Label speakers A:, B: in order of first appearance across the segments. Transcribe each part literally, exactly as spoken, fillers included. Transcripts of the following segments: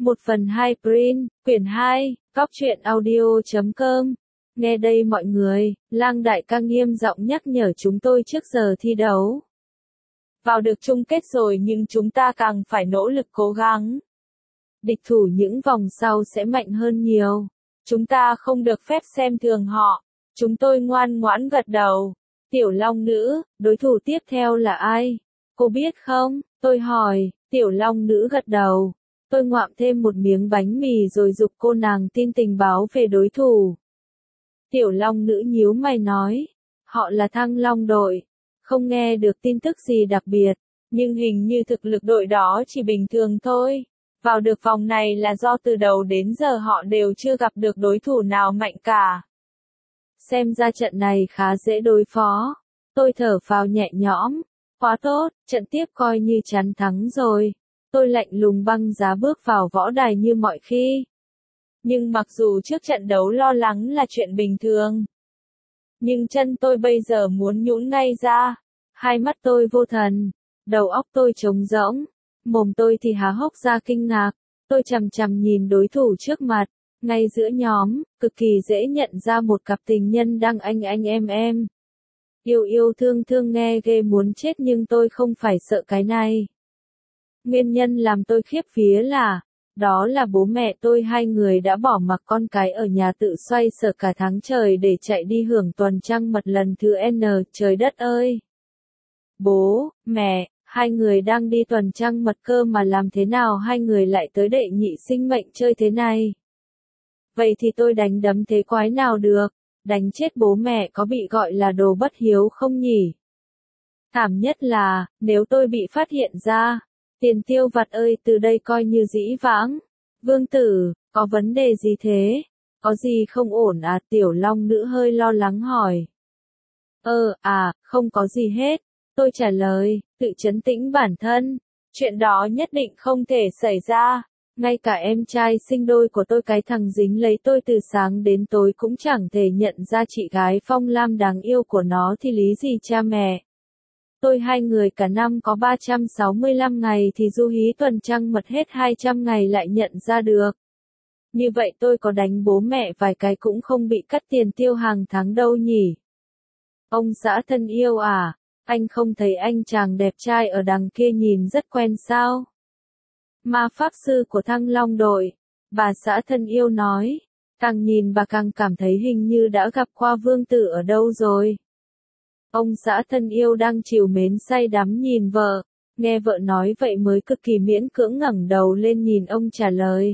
A: Một phần hai print, quyển hai, góc truyện audio chấm com. Nghe đây mọi người, Lang đại ca nghiêm giọng nhắc nhở chúng tôi trước giờ thi đấu. Vào được chung kết rồi nhưng chúng ta càng phải nỗ lực cố gắng. Địch thủ những vòng sau sẽ mạnh hơn nhiều. Chúng ta không được phép xem thường họ. Chúng tôi ngoan ngoãn gật đầu. Tiểu Long Nữ, đối thủ tiếp theo là ai? Cô biết không? Tôi hỏi. Tiểu Long Nữ gật đầu. Tôi ngoạm thêm một miếng bánh mì rồi giục cô nàng tin tình báo về đối thủ. Tiểu Long Nữ nhíu mày nói. Họ là Thăng Long đội. Không nghe được tin tức gì đặc biệt, nhưng hình như thực lực đội đó chỉ bình thường thôi. Vào được vòng này là do từ đầu đến giờ họ đều chưa gặp được đối thủ nào mạnh cả. Xem ra trận này khá dễ đối phó. Tôi thở phào nhẹ nhõm. Quá tốt, trận tiếp coi như chắn thắng rồi. Tôi lạnh lùng băng giá bước vào võ đài như mọi khi. Nhưng mặc dù trước trận đấu lo lắng là chuyện bình thường, nhưng chân tôi bây giờ muốn nhũn ngay ra. Hai mắt tôi vô thần, đầu óc tôi trống rỗng, mồm tôi thì há hốc ra kinh ngạc. Tôi chằm chằm nhìn đối thủ trước mặt, ngay giữa nhóm, cực kỳ dễ nhận ra một cặp tình nhân đang anh anh em em. Yêu yêu thương thương nghe ghê muốn chết nhưng tôi không phải sợ cái này. Nguyên nhân làm tôi khiếp vía là, đó là bố mẹ tôi hai người đã bỏ mặc con cái ở nhà tự xoay sở cả tháng trời để chạy đi hưởng tuần trăng mật lần thứ N, trời đất ơi. Bố, mẹ, hai người đang đi tuần trăng mật cơ mà làm thế nào hai người lại tới đệ nhị sinh mệnh chơi thế này? Vậy thì tôi đánh đấm thế quái nào được, đánh chết bố mẹ có bị gọi là đồ bất hiếu không nhỉ? Thảm nhất là, nếu tôi bị phát hiện ra, tiền tiêu vặt ơi từ đây coi như dĩ vãng. Vương tử, có vấn đề gì thế? Có gì không ổn à? Tiểu Long Nữ hơi lo lắng hỏi. Ờ, à, không có gì hết. Tôi trả lời, tự trấn tĩnh bản thân. Chuyện đó nhất định không thể xảy ra. Ngay cả em trai sinh đôi của tôi cái thằng dính lấy tôi từ sáng đến tối cũng chẳng thể nhận ra chị gái Phong Lam đáng yêu của nó thì lý gì cha mẹ. Tôi hai người cả năm có ba trăm sáu mươi lăm ngày thì du hí tuần trăng mật hết hai trăm ngày lại nhận ra được. Như vậy tôi có đánh bố mẹ vài cái cũng không bị cắt tiền tiêu hàng tháng đâu nhỉ. Ông xã thân yêu à, anh không thấy anh chàng đẹp trai ở đằng kia nhìn rất quen sao? Ma pháp sư của Thăng Long đội, bà xã thân yêu nói, càng nhìn bà càng cảm thấy hình như đã gặp qua vương tử ở đâu rồi. Ông xã thân yêu đang trìu mến say đắm nhìn vợ, nghe vợ nói vậy mới cực kỳ miễn cưỡng ngẩng đầu lên nhìn ông trả lời.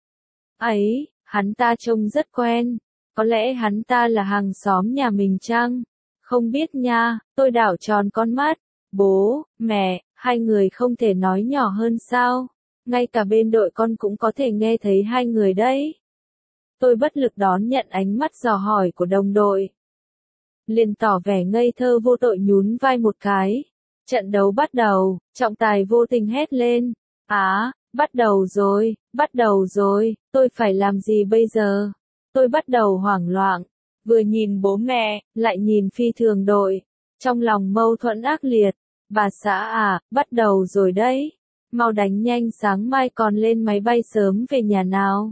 A: Ấy, hắn ta trông rất quen, có lẽ hắn ta là hàng xóm nhà mình chăng? Không biết nha, tôi đảo tròn con mắt, bố, mẹ, hai người không thể nói nhỏ hơn sao? Ngay cả bên đội con cũng có thể nghe thấy hai người đấy. Tôi bất lực đón nhận ánh mắt dò hỏi của đồng đội. Liền tỏ vẻ ngây thơ vô tội nhún vai một cái. Trận đấu bắt đầu, trọng tài vô tình hét lên. Á, bắt đầu rồi, bắt đầu rồi, tôi phải làm gì bây giờ? Tôi bắt đầu hoảng loạn, vừa nhìn bố mẹ, lại nhìn phi thường đội. Trong lòng mâu thuẫn ác liệt, bà xã à, bắt đầu rồi đấy. Mau đánh nhanh sáng mai còn lên máy bay sớm về nhà nào.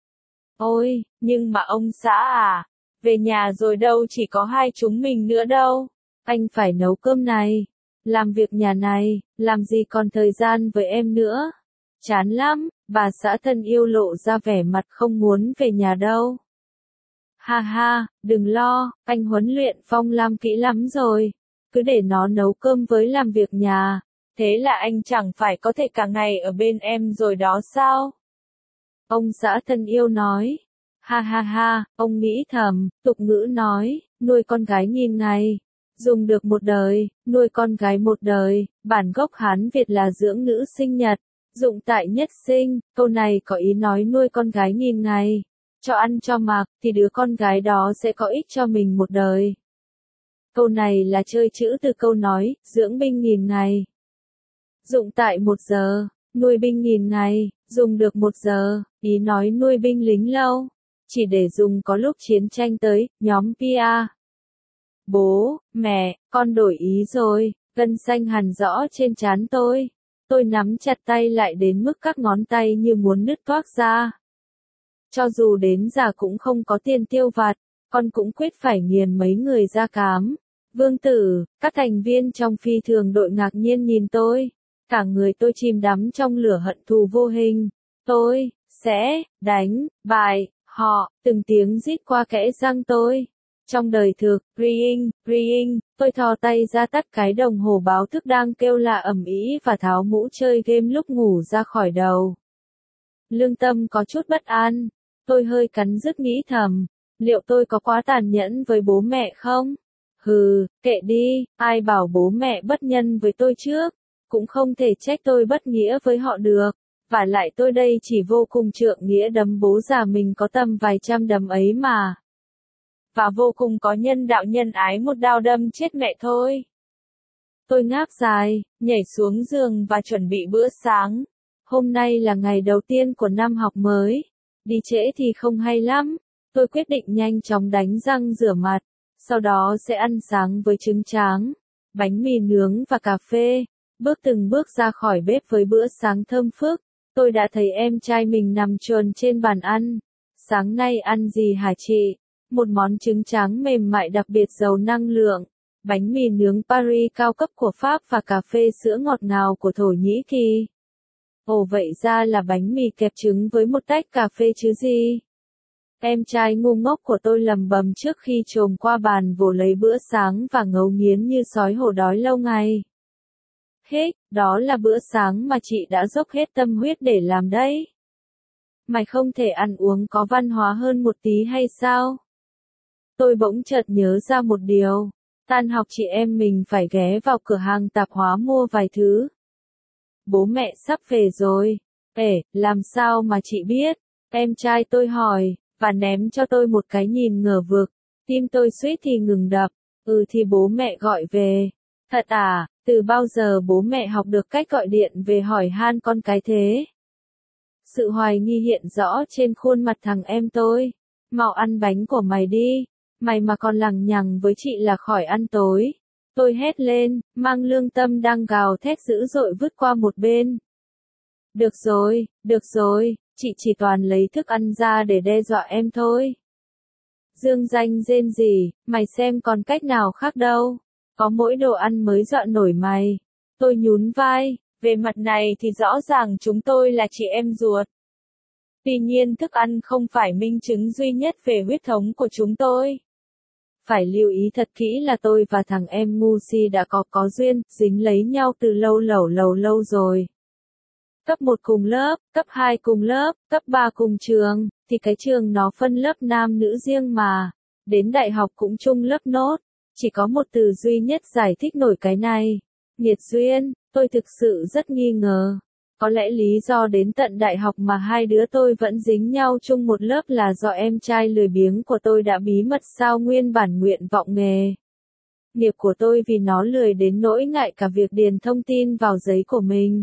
A: Ôi, nhưng mà ông xã à, về nhà rồi đâu chỉ có hai chúng mình nữa đâu. Anh phải nấu cơm này, làm việc nhà này, làm gì còn thời gian với em nữa. Chán lắm, bà xã thân yêu lộ ra vẻ mặt không muốn về nhà đâu. Ha ha, đừng lo, anh huấn luyện Phong Lam kỹ lắm rồi. Cứ để nó nấu cơm với làm việc nhà. Thế là anh chẳng phải có thể cả ngày ở bên em rồi đó sao? Ông xã thân yêu nói. Ha ha ha, ông nghĩ thầm, tục ngữ nói, nuôi con gái nghìn ngày, dùng được một đời, nuôi con gái một đời, bản gốc Hán Việt là dưỡng nữ sinh nhật, dụng tại nhất sinh, câu này có ý nói nuôi con gái nghìn ngày, cho ăn cho mặc, thì đứa con gái đó sẽ có ích cho mình một đời. Câu này là chơi chữ từ câu nói, dưỡng binh nghìn ngày. Dụng tại một giờ, nuôi binh nghìn ngày, dùng được một giờ, ý nói nuôi binh lính lâu, chỉ để dùng có lúc chiến tranh tới, nhóm pê a. Bố, mẹ, con đổi ý rồi, gân xanh hằn rõ trên trán tôi. Tôi nắm chặt tay lại đến mức các ngón tay như muốn nứt toác ra. Cho dù đến già cũng không có tiền tiêu vặt, con cũng quyết phải nghiền mấy người da cám. Vương tử, các thành viên trong phi thường đội ngạc nhiên nhìn tôi. Cả người tôi chìm đắm trong lửa hận thù vô hình. Tôi sẽ đánh bại họ, từng tiếng rít qua kẽ răng tôi. Trong đời thực, ring, ring, tôi thò tay ra tắt cái đồng hồ báo thức đang kêu la ầm ĩ và tháo mũ chơi game lúc ngủ ra khỏi đầu. Lương tâm có chút bất an. Tôi hơi cắn rứt nghĩ thầm, liệu tôi có quá tàn nhẫn với bố mẹ không? Hừ, kệ đi, ai bảo bố mẹ bất nhân với tôi trước, cũng không thể trách tôi bất nghĩa với họ được. Và lại tôi đây chỉ vô cùng trượng nghĩa đấm bố già mình có tầm vài trăm đấm ấy mà. Và vô cùng có nhân đạo nhân ái một đao đâm chết mẹ thôi. Tôi ngáp dài, nhảy xuống giường và chuẩn bị bữa sáng. Hôm nay là ngày đầu tiên của năm học mới. Đi trễ thì không hay lắm. Tôi quyết định nhanh chóng đánh răng rửa mặt. Sau đó sẽ ăn sáng với trứng tráng, bánh mì nướng và cà phê. Bước từng bước ra khỏi bếp với bữa sáng thơm phức. Tôi đã thấy em trai mình nằm trồn trên bàn ăn. Sáng nay ăn gì hả chị? Một món trứng tráng mềm mại đặc biệt giàu năng lượng. Bánh mì nướng Paris cao cấp của Pháp và cà phê sữa ngọt ngào của Thổ Nhĩ Kỳ. Ồ vậy ra là bánh mì kẹp trứng với một tách cà phê chứ gì? Em trai ngu ngốc của tôi lầm bầm trước khi chồm qua bàn vồ lấy bữa sáng và ngấu nghiến như sói hổ đói lâu ngày. Hết, đó là bữa sáng mà chị đã dốc hết tâm huyết để làm đấy. Mày không thể ăn uống có văn hóa hơn một tí hay sao? Tôi bỗng chợt nhớ ra một điều. Tan học chị em mình phải ghé vào cửa hàng tạp hóa mua vài thứ. Bố mẹ sắp về rồi. Ê, làm sao mà chị biết? Em trai tôi hỏi, và ném cho tôi một cái nhìn ngờ vực. Tim tôi suýt thì ngừng đập. Ừ thì bố mẹ gọi về. Thật à, từ bao giờ bố mẹ học được cách gọi điện về hỏi han con cái thế? Sự hoài nghi hiện rõ trên khuôn mặt thằng em tôi. Mau ăn bánh của mày đi. Mày mà còn lằng nhằng với chị là khỏi ăn tối. Tôi hét lên, mang lương tâm đang gào thét dữ dội vứt qua một bên. Được rồi, được rồi, chị chỉ toàn lấy thức ăn ra để đe dọa em thôi. Dương Danh rên rỉ, mày xem còn cách nào khác đâu. Có mỗi đồ ăn mới dọa nổi mày. Tôi nhún vai, về mặt này thì rõ ràng chúng tôi là chị em ruột. Tuy nhiên thức ăn không phải minh chứng duy nhất về huyết thống của chúng tôi. Phải lưu ý thật kỹ là tôi và thằng em ngu si đã có có duyên, dính lấy nhau từ lâu lẩu lầu lâu rồi. Cấp một cùng lớp, cấp hai cùng lớp, cấp ba cùng trường, thì cái trường nó phân lớp nam nữ riêng mà. Đến đại học cũng chung lớp nốt. Chỉ có một từ duy nhất giải thích nổi cái này. Nghiệt duyên, tôi thực sự rất nghi ngờ. Có lẽ lý do đến tận đại học mà hai đứa tôi vẫn dính nhau chung một lớp là do em trai lười biếng của tôi đã bí mật sao nguyên bản nguyện vọng nghề nghiệp của tôi vì nó lười đến nỗi ngại cả việc điền thông tin vào giấy của mình.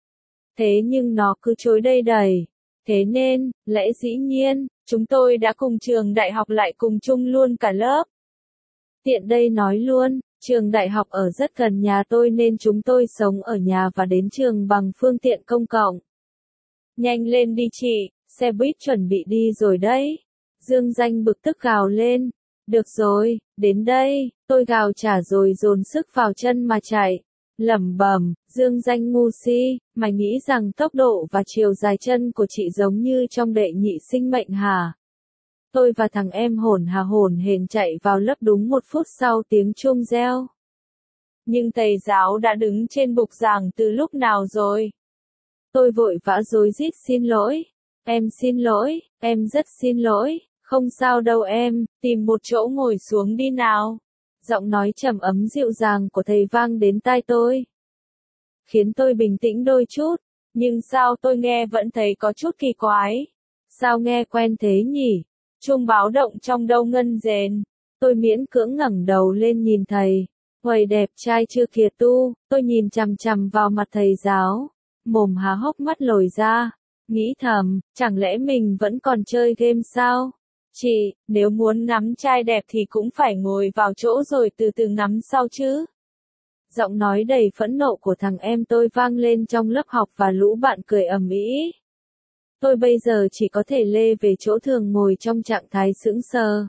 A: Thế nhưng nó cứ chối đây đầy. Thế nên, lẽ dĩ nhiên, chúng tôi đã cùng trường đại học lại cùng chung luôn cả lớp. Tiện đây nói luôn, trường đại học ở rất gần nhà tôi nên chúng tôi sống ở nhà và đến trường bằng phương tiện công cộng. Nhanh lên đi chị, xe buýt chuẩn bị đi rồi đấy. Dương Danh bực tức gào lên. Được rồi, đến đây, tôi gào trả rồi dồn sức vào chân mà chạy. Lẩm bẩm, Dương Danh ngu si, mày nghĩ rằng tốc độ và chiều dài chân của chị giống như trong đệ nhị sinh mệnh hả? Tôi và thằng em hổn hà hổn hển chạy vào lớp đúng một phút sau tiếng chuông reo. Nhưng thầy giáo đã đứng trên bục giảng từ lúc nào rồi? Tôi vội vã rối rít xin lỗi. Em xin lỗi, em rất xin lỗi, không sao đâu em, tìm một chỗ ngồi xuống đi nào. Giọng nói trầm ấm dịu dàng của thầy vang đến tai tôi. Khiến tôi bình tĩnh đôi chút, nhưng sao tôi nghe vẫn thấy có chút kỳ quái. Sao nghe quen thế nhỉ? Chuông báo động trong đâu ngân rền. Tôi miễn cưỡng ngẩng đầu lên nhìn thầy. Huầy đẹp trai chưa kìa tu, tôi nhìn chằm chằm vào mặt thầy giáo. Mồm há hốc mắt lồi ra. Nghĩ thầm, chẳng lẽ mình vẫn còn chơi game sao? Chị, nếu muốn ngắm trai đẹp thì cũng phải ngồi vào chỗ rồi từ từ ngắm sau chứ. Giọng nói đầy phẫn nộ của thằng em tôi vang lên trong lớp học và lũ bạn cười ầm ĩ. Tôi bây giờ chỉ có thể lê về chỗ thường ngồi trong trạng thái sững sờ.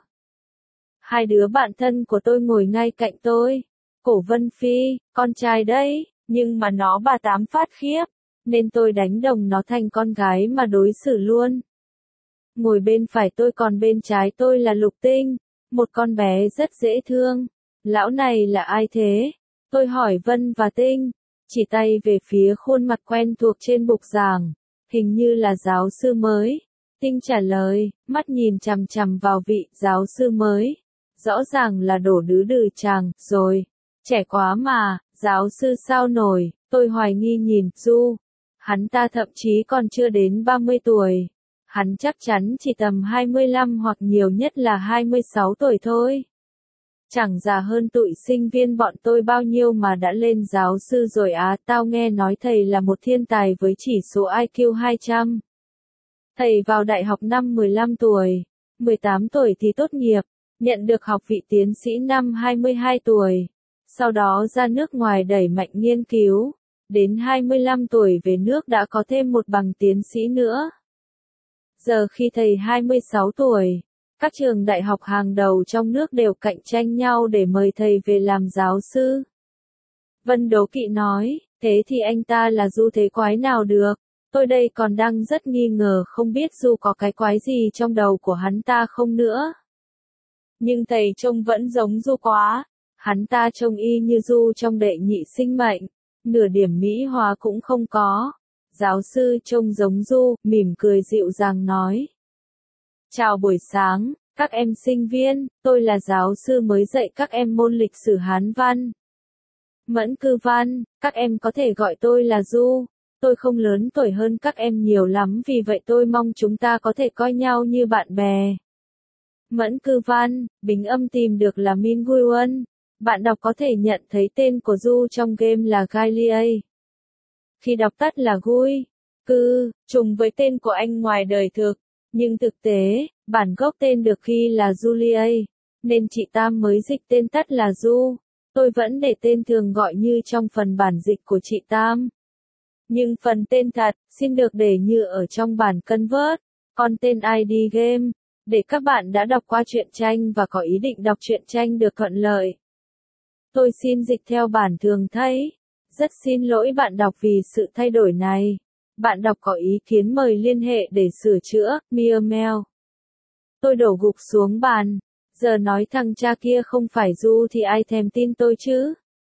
A: Hai đứa bạn thân của tôi ngồi ngay cạnh tôi. Cổ Vân Phi, con trai đấy, nhưng mà nó bà tám phát khiếp, nên tôi đánh đồng nó thành con gái mà đối xử luôn. Ngồi bên phải tôi còn bên trái tôi là Lục Tinh, một con bé rất dễ thương. Lão này là ai thế? Tôi hỏi Vân và Tinh, chỉ tay về phía khuôn mặt quen thuộc trên bục giảng, hình như là giáo sư mới. Tinh trả lời, mắt nhìn chằm chằm vào vị giáo sư mới. Rõ ràng là đổ đứ đừ chàng, rồi. Trẻ quá mà, giáo sư sao nổi, tôi hoài nghi nhìn Du. Hắn ta thậm chí còn chưa đến ba mươi tuổi. Hắn chắc chắn chỉ tầm hai mươi lăm hoặc nhiều nhất là hai mươi sáu tuổi thôi. Chẳng già hơn tụi sinh viên bọn tôi bao nhiêu mà đã lên giáo sư rồi á. Tao nghe nói thầy là một thiên tài với chỉ số I Q hai trăm. Thầy vào đại học năm mười lăm tuổi, mười tám tuổi thì tốt nghiệp, nhận được học vị tiến sĩ năm hai mươi hai tuổi. Sau đó ra nước ngoài đẩy mạnh nghiên cứu, đến hai mươi lăm tuổi về nước đã có thêm một bằng tiến sĩ nữa. Giờ khi thầy hai mươi sáu tuổi, các trường đại học hàng đầu trong nước đều cạnh tranh nhau để mời thầy về làm giáo sư. Vân đố kỵ nói, thế thì anh ta là Du thế quái nào được, tôi đây còn đang rất nghi ngờ không biết Du có cái quái gì trong đầu của hắn ta không nữa. Nhưng thầy trông vẫn giống Du quá. Hắn ta trông y như Du trong Đệ Nhị Sinh Mệnh, nửa điểm mỹ hóa cũng không có. Giáo sư trông giống Du, mỉm cười dịu dàng nói. Chào buổi sáng, các em sinh viên, tôi là giáo sư mới dạy các em môn lịch sử Hán văn. Mẫn Cư Văn, các em có thể gọi tôi là Du. Tôi không lớn tuổi hơn các em nhiều lắm vì vậy tôi mong chúng ta có thể coi nhau như bạn bè. Mẫn Cư Văn, bình âm tìm được là Min Guiwan. Bạn đọc có thể nhận thấy tên của Du trong game là Gailier. Khi đọc tắt là Gui, Cư, trùng với tên của anh ngoài đời thực, nhưng thực tế, bản gốc tên được ghi là Julie, nên chị Tam mới dịch tên tắt là Du. Tôi vẫn để tên thường gọi như trong phần bản dịch của chị Tam. Nhưng phần tên thật, xin được để như ở trong bản convert, còn tên i đê game, để các bạn đã đọc qua truyện tranh và có ý định đọc truyện tranh được thuận lợi. Tôi xin dịch theo bản thường thấy. Rất xin lỗi bạn đọc vì sự thay đổi này. Bạn đọc có ý kiến mời liên hệ để sửa chữa, Mia Mail. Tôi đổ gục xuống bàn. Giờ nói thằng cha kia không phải Du thì ai thèm tin tôi chứ?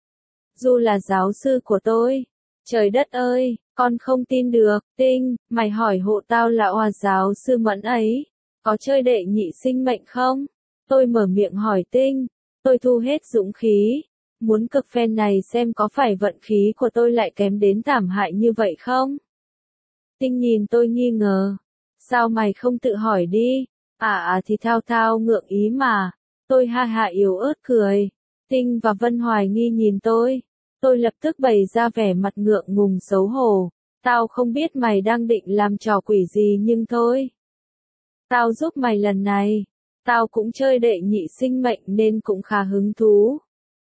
A: Du là giáo sư của tôi. Trời đất ơi, con không tin được. Tinh, mày hỏi hộ tao là oà giáo sư Mẫn ấy. Có chơi Đệ Nhị Sinh Mệnh không? Tôi mở miệng hỏi Tinh. Tôi thu hết dũng khí. Muốn cực phen này xem có phải vận khí của tôi lại kém đến thảm hại như vậy không? Tinh nhìn tôi nghi ngờ. Sao mày không tự hỏi đi? À à thì thao thao ngượng ý mà. Tôi ha hạ yếu ớt cười. Tinh và Vân hoài nghi nhìn tôi. Tôi lập tức bày ra vẻ mặt ngượng ngùng xấu hổ. Tao không biết mày đang định làm trò quỷ gì nhưng thôi. Tao giúp mày lần này. Tao cũng chơi Đệ Nhị Sinh Mệnh nên cũng khá hứng thú.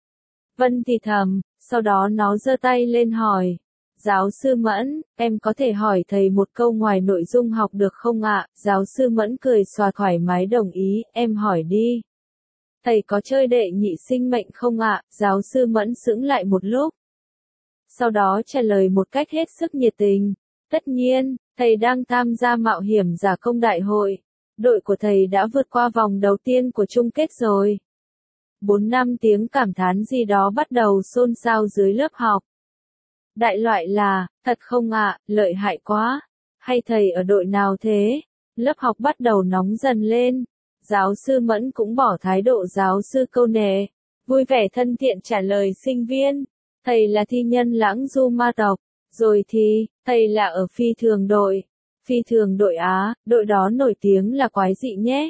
A: Vân thì thầm, sau đó nó giơ tay lên hỏi. Giáo sư Mẫn, em có thể hỏi thầy một câu ngoài nội dung học được không ạ? Giáo sư Mẫn cười xòa thoải mái đồng ý, em hỏi đi. Thầy có chơi Đệ Nhị Sinh Mệnh không ạ? Giáo sư Mẫn sững lại một lúc. Sau đó trả lời một cách hết sức nhiệt tình. Tất nhiên, thầy đang tham gia mạo hiểm giả công đại hội. Đội của thầy đã vượt qua vòng đầu tiên của chung kết rồi. Bốn năm tiếng cảm thán gì đó bắt đầu xôn xao dưới lớp học. Đại loại là, thật không ạ, lợi hại quá. Hay thầy ở đội nào thế? Lớp học bắt đầu nóng dần lên. Giáo sư Mẫn cũng bỏ thái độ giáo sư câu nệ. Vui vẻ thân thiện trả lời sinh viên. Thầy là thi nhân Lãng Du ma tộc. Rồi thì, thầy là ở phi thường đội. Phi thường đội Á, đội đó nổi tiếng là quái dị nhé.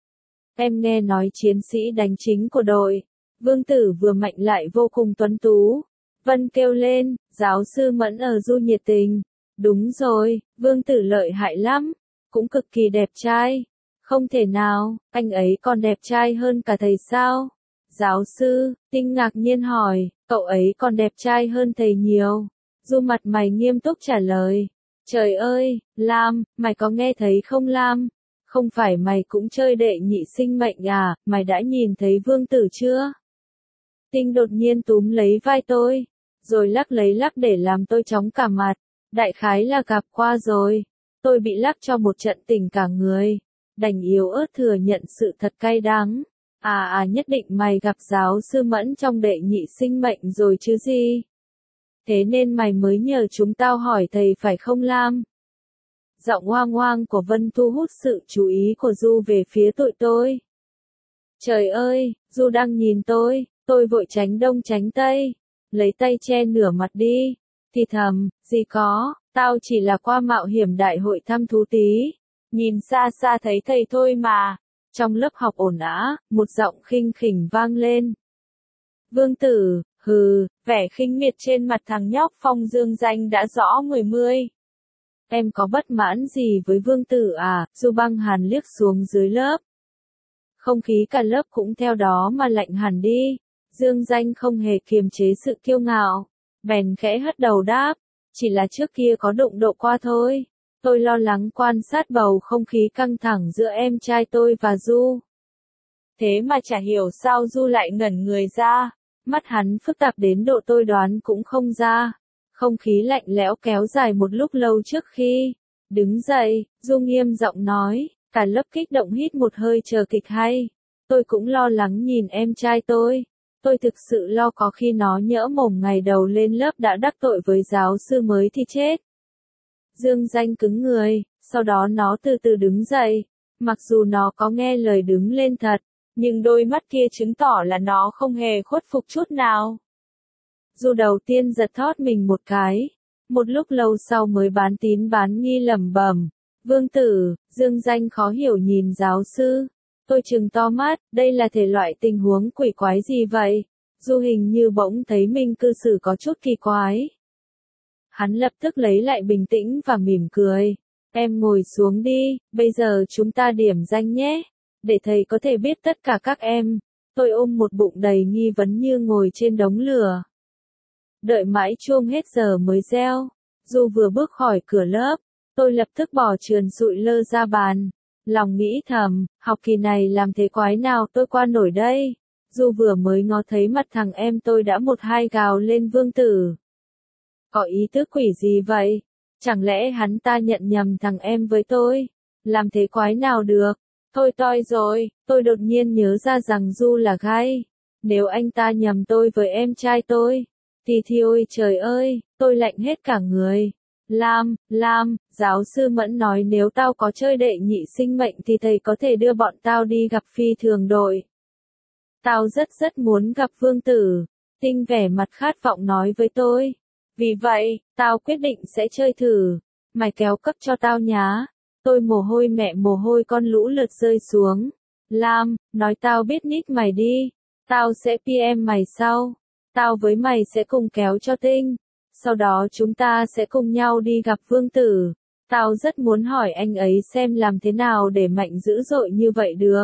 A: Em nghe nói chiến sĩ đánh chính của đội. Vương Tử vừa mạnh lại vô cùng tuấn tú. Vân kêu lên, giáo sư Mẫn ở Du nhiệt tình. Đúng rồi, Vương Tử lợi hại lắm. Cũng cực kỳ đẹp trai. Không thể nào, anh ấy còn đẹp trai hơn cả thầy sao? Giáo sư, Tinh ngạc nhiên hỏi, Cậu ấy còn đẹp trai hơn thầy nhiều. Du mặt mày nghiêm túc trả lời. Trời ơi, Lam, mày có nghe thấy không Lam? Không phải mày cũng chơi đệ nhị sinh mệnh à, mày đã nhìn thấy vương tử chưa? Tinh đột nhiên túm lấy vai tôi, rồi lắc lấy lắc để làm tôi chóng cả mặt. Đại khái là gặp qua rồi. Tôi bị lắc cho một trận tỉnh cả người. Đành yếu ớt thừa nhận sự thật cay đắng. À à nhất định mày gặp giáo sư Mẫn trong đệ nhị sinh mệnh rồi chứ gì? Thế nên mày mới nhờ chúng tao hỏi thầy phải không Lam? Giọng hoang hoang của Vân thu hút sự chú ý của Du về phía tụi tôi. Trời ơi, Du đang nhìn tôi, tôi vội tránh đông tránh tây, lấy tay che nửa mặt đi, thì thầm, gì có, tao chỉ là qua mạo hiểm đại hội thăm thú tí, nhìn xa xa thấy thầy thôi mà. Trong lớp học ồn ào, một giọng khinh khỉnh vang lên. Vương tử, hừ, vẻ khinh miệt trên mặt thằng nhóc Phong Dương Danh đã rõ mười mươi. Em có bất mãn gì với vương tử à? Du Băng Hàn liếc xuống dưới lớp. Không khí cả lớp cũng theo đó mà lạnh hẳn đi. Dương Danh không hề kiềm chế sự kiêu ngạo, bèn khẽ hất đầu đáp, chỉ là trước kia có đụng độ qua thôi. Tôi lo lắng quan sát bầu không khí căng thẳng giữa em trai tôi và Du. Thế mà chả hiểu sao Du lại ngẩn người ra, mắt hắn phức tạp đến độ tôi đoán cũng không ra. Không khí lạnh lẽo kéo dài một lúc lâu trước khi đứng dậy, Du nghiêm giọng nói, cả lớp kích động hít một hơi chờ kịch hay. Tôi cũng lo lắng nhìn em trai tôi. Tôi thực sự lo có khi nó nhỡ mồm ngày đầu lên lớp đã đắc tội với giáo sư mới thì chết. Dương Danh cứng người, sau đó nó từ từ đứng dậy. Mặc dù nó có nghe lời đứng lên thật, nhưng đôi mắt kia chứng tỏ là nó không hề khuất phục chút nào. Du đầu tiên giật thót mình một cái. Một lúc lâu sau mới bán tín bán nghi lẩm bẩm. Vương tử, Dương Danh khó hiểu nhìn giáo sư. Tôi trừng to mắt, đây là thể loại tình huống quỷ quái gì vậy? Du hình như bỗng thấy mình cư xử có chút kỳ quái. Hắn lập tức lấy lại bình tĩnh và mỉm cười. Em ngồi xuống đi, bây giờ chúng ta điểm danh nhé. Để thầy có thể biết tất cả các em. Tôi ôm một bụng đầy nghi vấn như ngồi trên đống lửa. Đợi mãi chuông hết giờ mới reo. Du vừa bước khỏi cửa lớp, tôi lập tức bỏ trườn sụi lơ ra bàn. Lòng nghĩ thầm, học kỳ này làm thế quái nào tôi qua nổi đây. Du vừa mới ngó thấy mặt thằng em tôi đã một hai gào lên vương tử. Có ý tứ quỷ gì vậy? Chẳng lẽ hắn ta nhận nhầm thằng em với tôi? Làm thế quái nào được? Thôi toi rồi, tôi đột nhiên nhớ ra rằng Du là gay. Nếu anh ta nhầm tôi với em trai tôi, thì thì ôi trời ơi, tôi lạnh hết cả người. Lam, Lam, giáo sư Mẫn nói nếu tao có chơi đệ nhị sinh mệnh thì thầy có thể đưa bọn tao đi gặp phi thường đội. Tao rất rất muốn gặp vương tử. Tinh vẻ mặt khát vọng nói với tôi. Vì vậy, tao quyết định sẽ chơi thử. Mày kéo cấp cho tao nhá. Tôi mồ hôi mẹ mồ hôi con lũ lượt rơi xuống. Lam, nói tao biết nick mày đi. Tao sẽ pê em mày sau. Tao với mày sẽ cùng kéo cho Tinh. Sau đó chúng ta sẽ cùng nhau đi gặp vương tử. Tao rất muốn hỏi anh ấy xem làm thế nào để mạnh dữ dội như vậy được.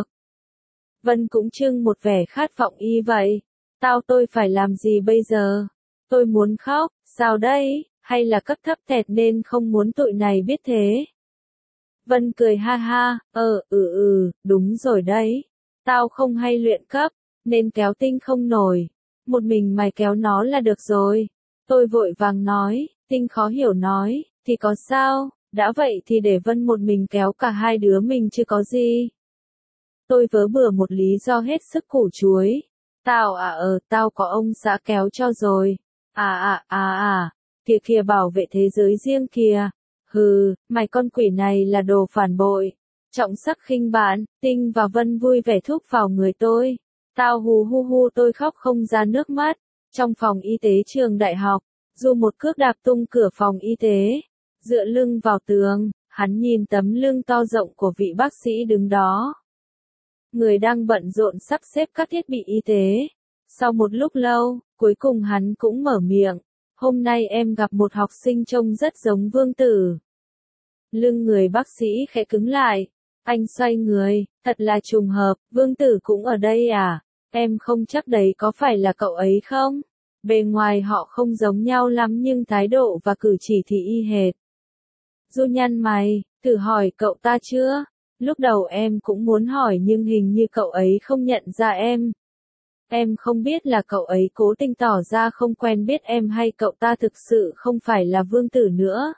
A: Vân cũng trưng một vẻ khát vọng y vậy. Tao tôi phải làm gì bây giờ? Tôi muốn khóc, sao đây? Hay là cấp thấp thẹt nên không muốn tụi này biết thế? Vân cười ha ha, ờ, ừ ừ, đúng rồi đấy. Tao không hay luyện cấp, nên kéo Tinh không nổi. Một mình mày kéo nó là được rồi. Tôi vội vàng nói, Tinh khó hiểu nói, thì có sao, đã vậy thì để Vân một mình kéo cả hai đứa mình chứ có gì. Tôi vớ bừa một lý do hết sức củ chuối. Tao à ờ, tao có ông xã kéo cho rồi. À à à à, kìa kìa bảo vệ thế giới riêng kìa. Hừ, mày con quỷ này là đồ phản bội. Trọng sắc khinh bạn, Tinh và Vân vui vẻ thúc vào người tôi. Tao hù hu hu tôi khóc không ra nước mắt. Trong phòng y tế trường đại học, Du một cước đạp tung cửa phòng y tế. Dựa lưng vào tường, hắn nhìn tấm lưng to rộng của vị bác sĩ đứng đó. Người đang bận rộn sắp xếp các thiết bị y tế. Sau một lúc lâu, cuối cùng hắn cũng mở miệng. Hôm nay em gặp một học sinh trông rất giống vương tử. Lưng người bác sĩ khẽ cứng lại. Anh xoay người, thật là trùng hợp, vương tử cũng ở đây à? Em không chắc đấy có phải là cậu ấy không? Bề ngoài họ không giống nhau lắm nhưng thái độ và cử chỉ thì y hệt. Du nhăn mày, thử hỏi cậu ta chưa? Lúc đầu em cũng muốn hỏi nhưng hình như cậu ấy không nhận ra em. Em không biết là cậu ấy cố tình tỏ ra không quen biết em hay cậu ta thực sự không phải là Vương Tử nữa.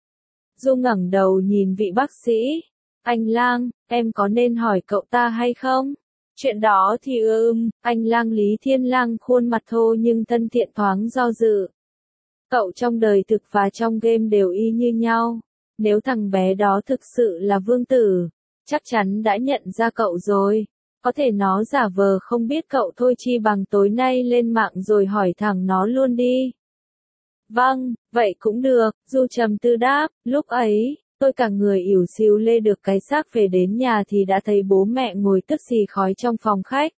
A: Du ngẩng đầu nhìn vị bác sĩ. Anh Lang, em có nên hỏi cậu ta hay không? Chuyện đó thì ừm, anh Lang Lý Thiên Lang khuôn mặt thô nhưng thân thiện thoáng do dự. Cậu trong đời thực và trong game đều y như nhau. Nếu thằng bé đó thực sự là Vương Tử, chắc chắn đã nhận ra cậu rồi. Có thể nó giả vờ không biết cậu thôi chi bằng tối nay lên mạng rồi hỏi thẳng nó luôn đi. Vâng, vậy cũng được, Du trầm tư đáp, lúc ấy, tôi cả người ỉu xìu lê được cái xác về đến nhà thì đã thấy bố mẹ ngồi tức xì khói trong phòng khách.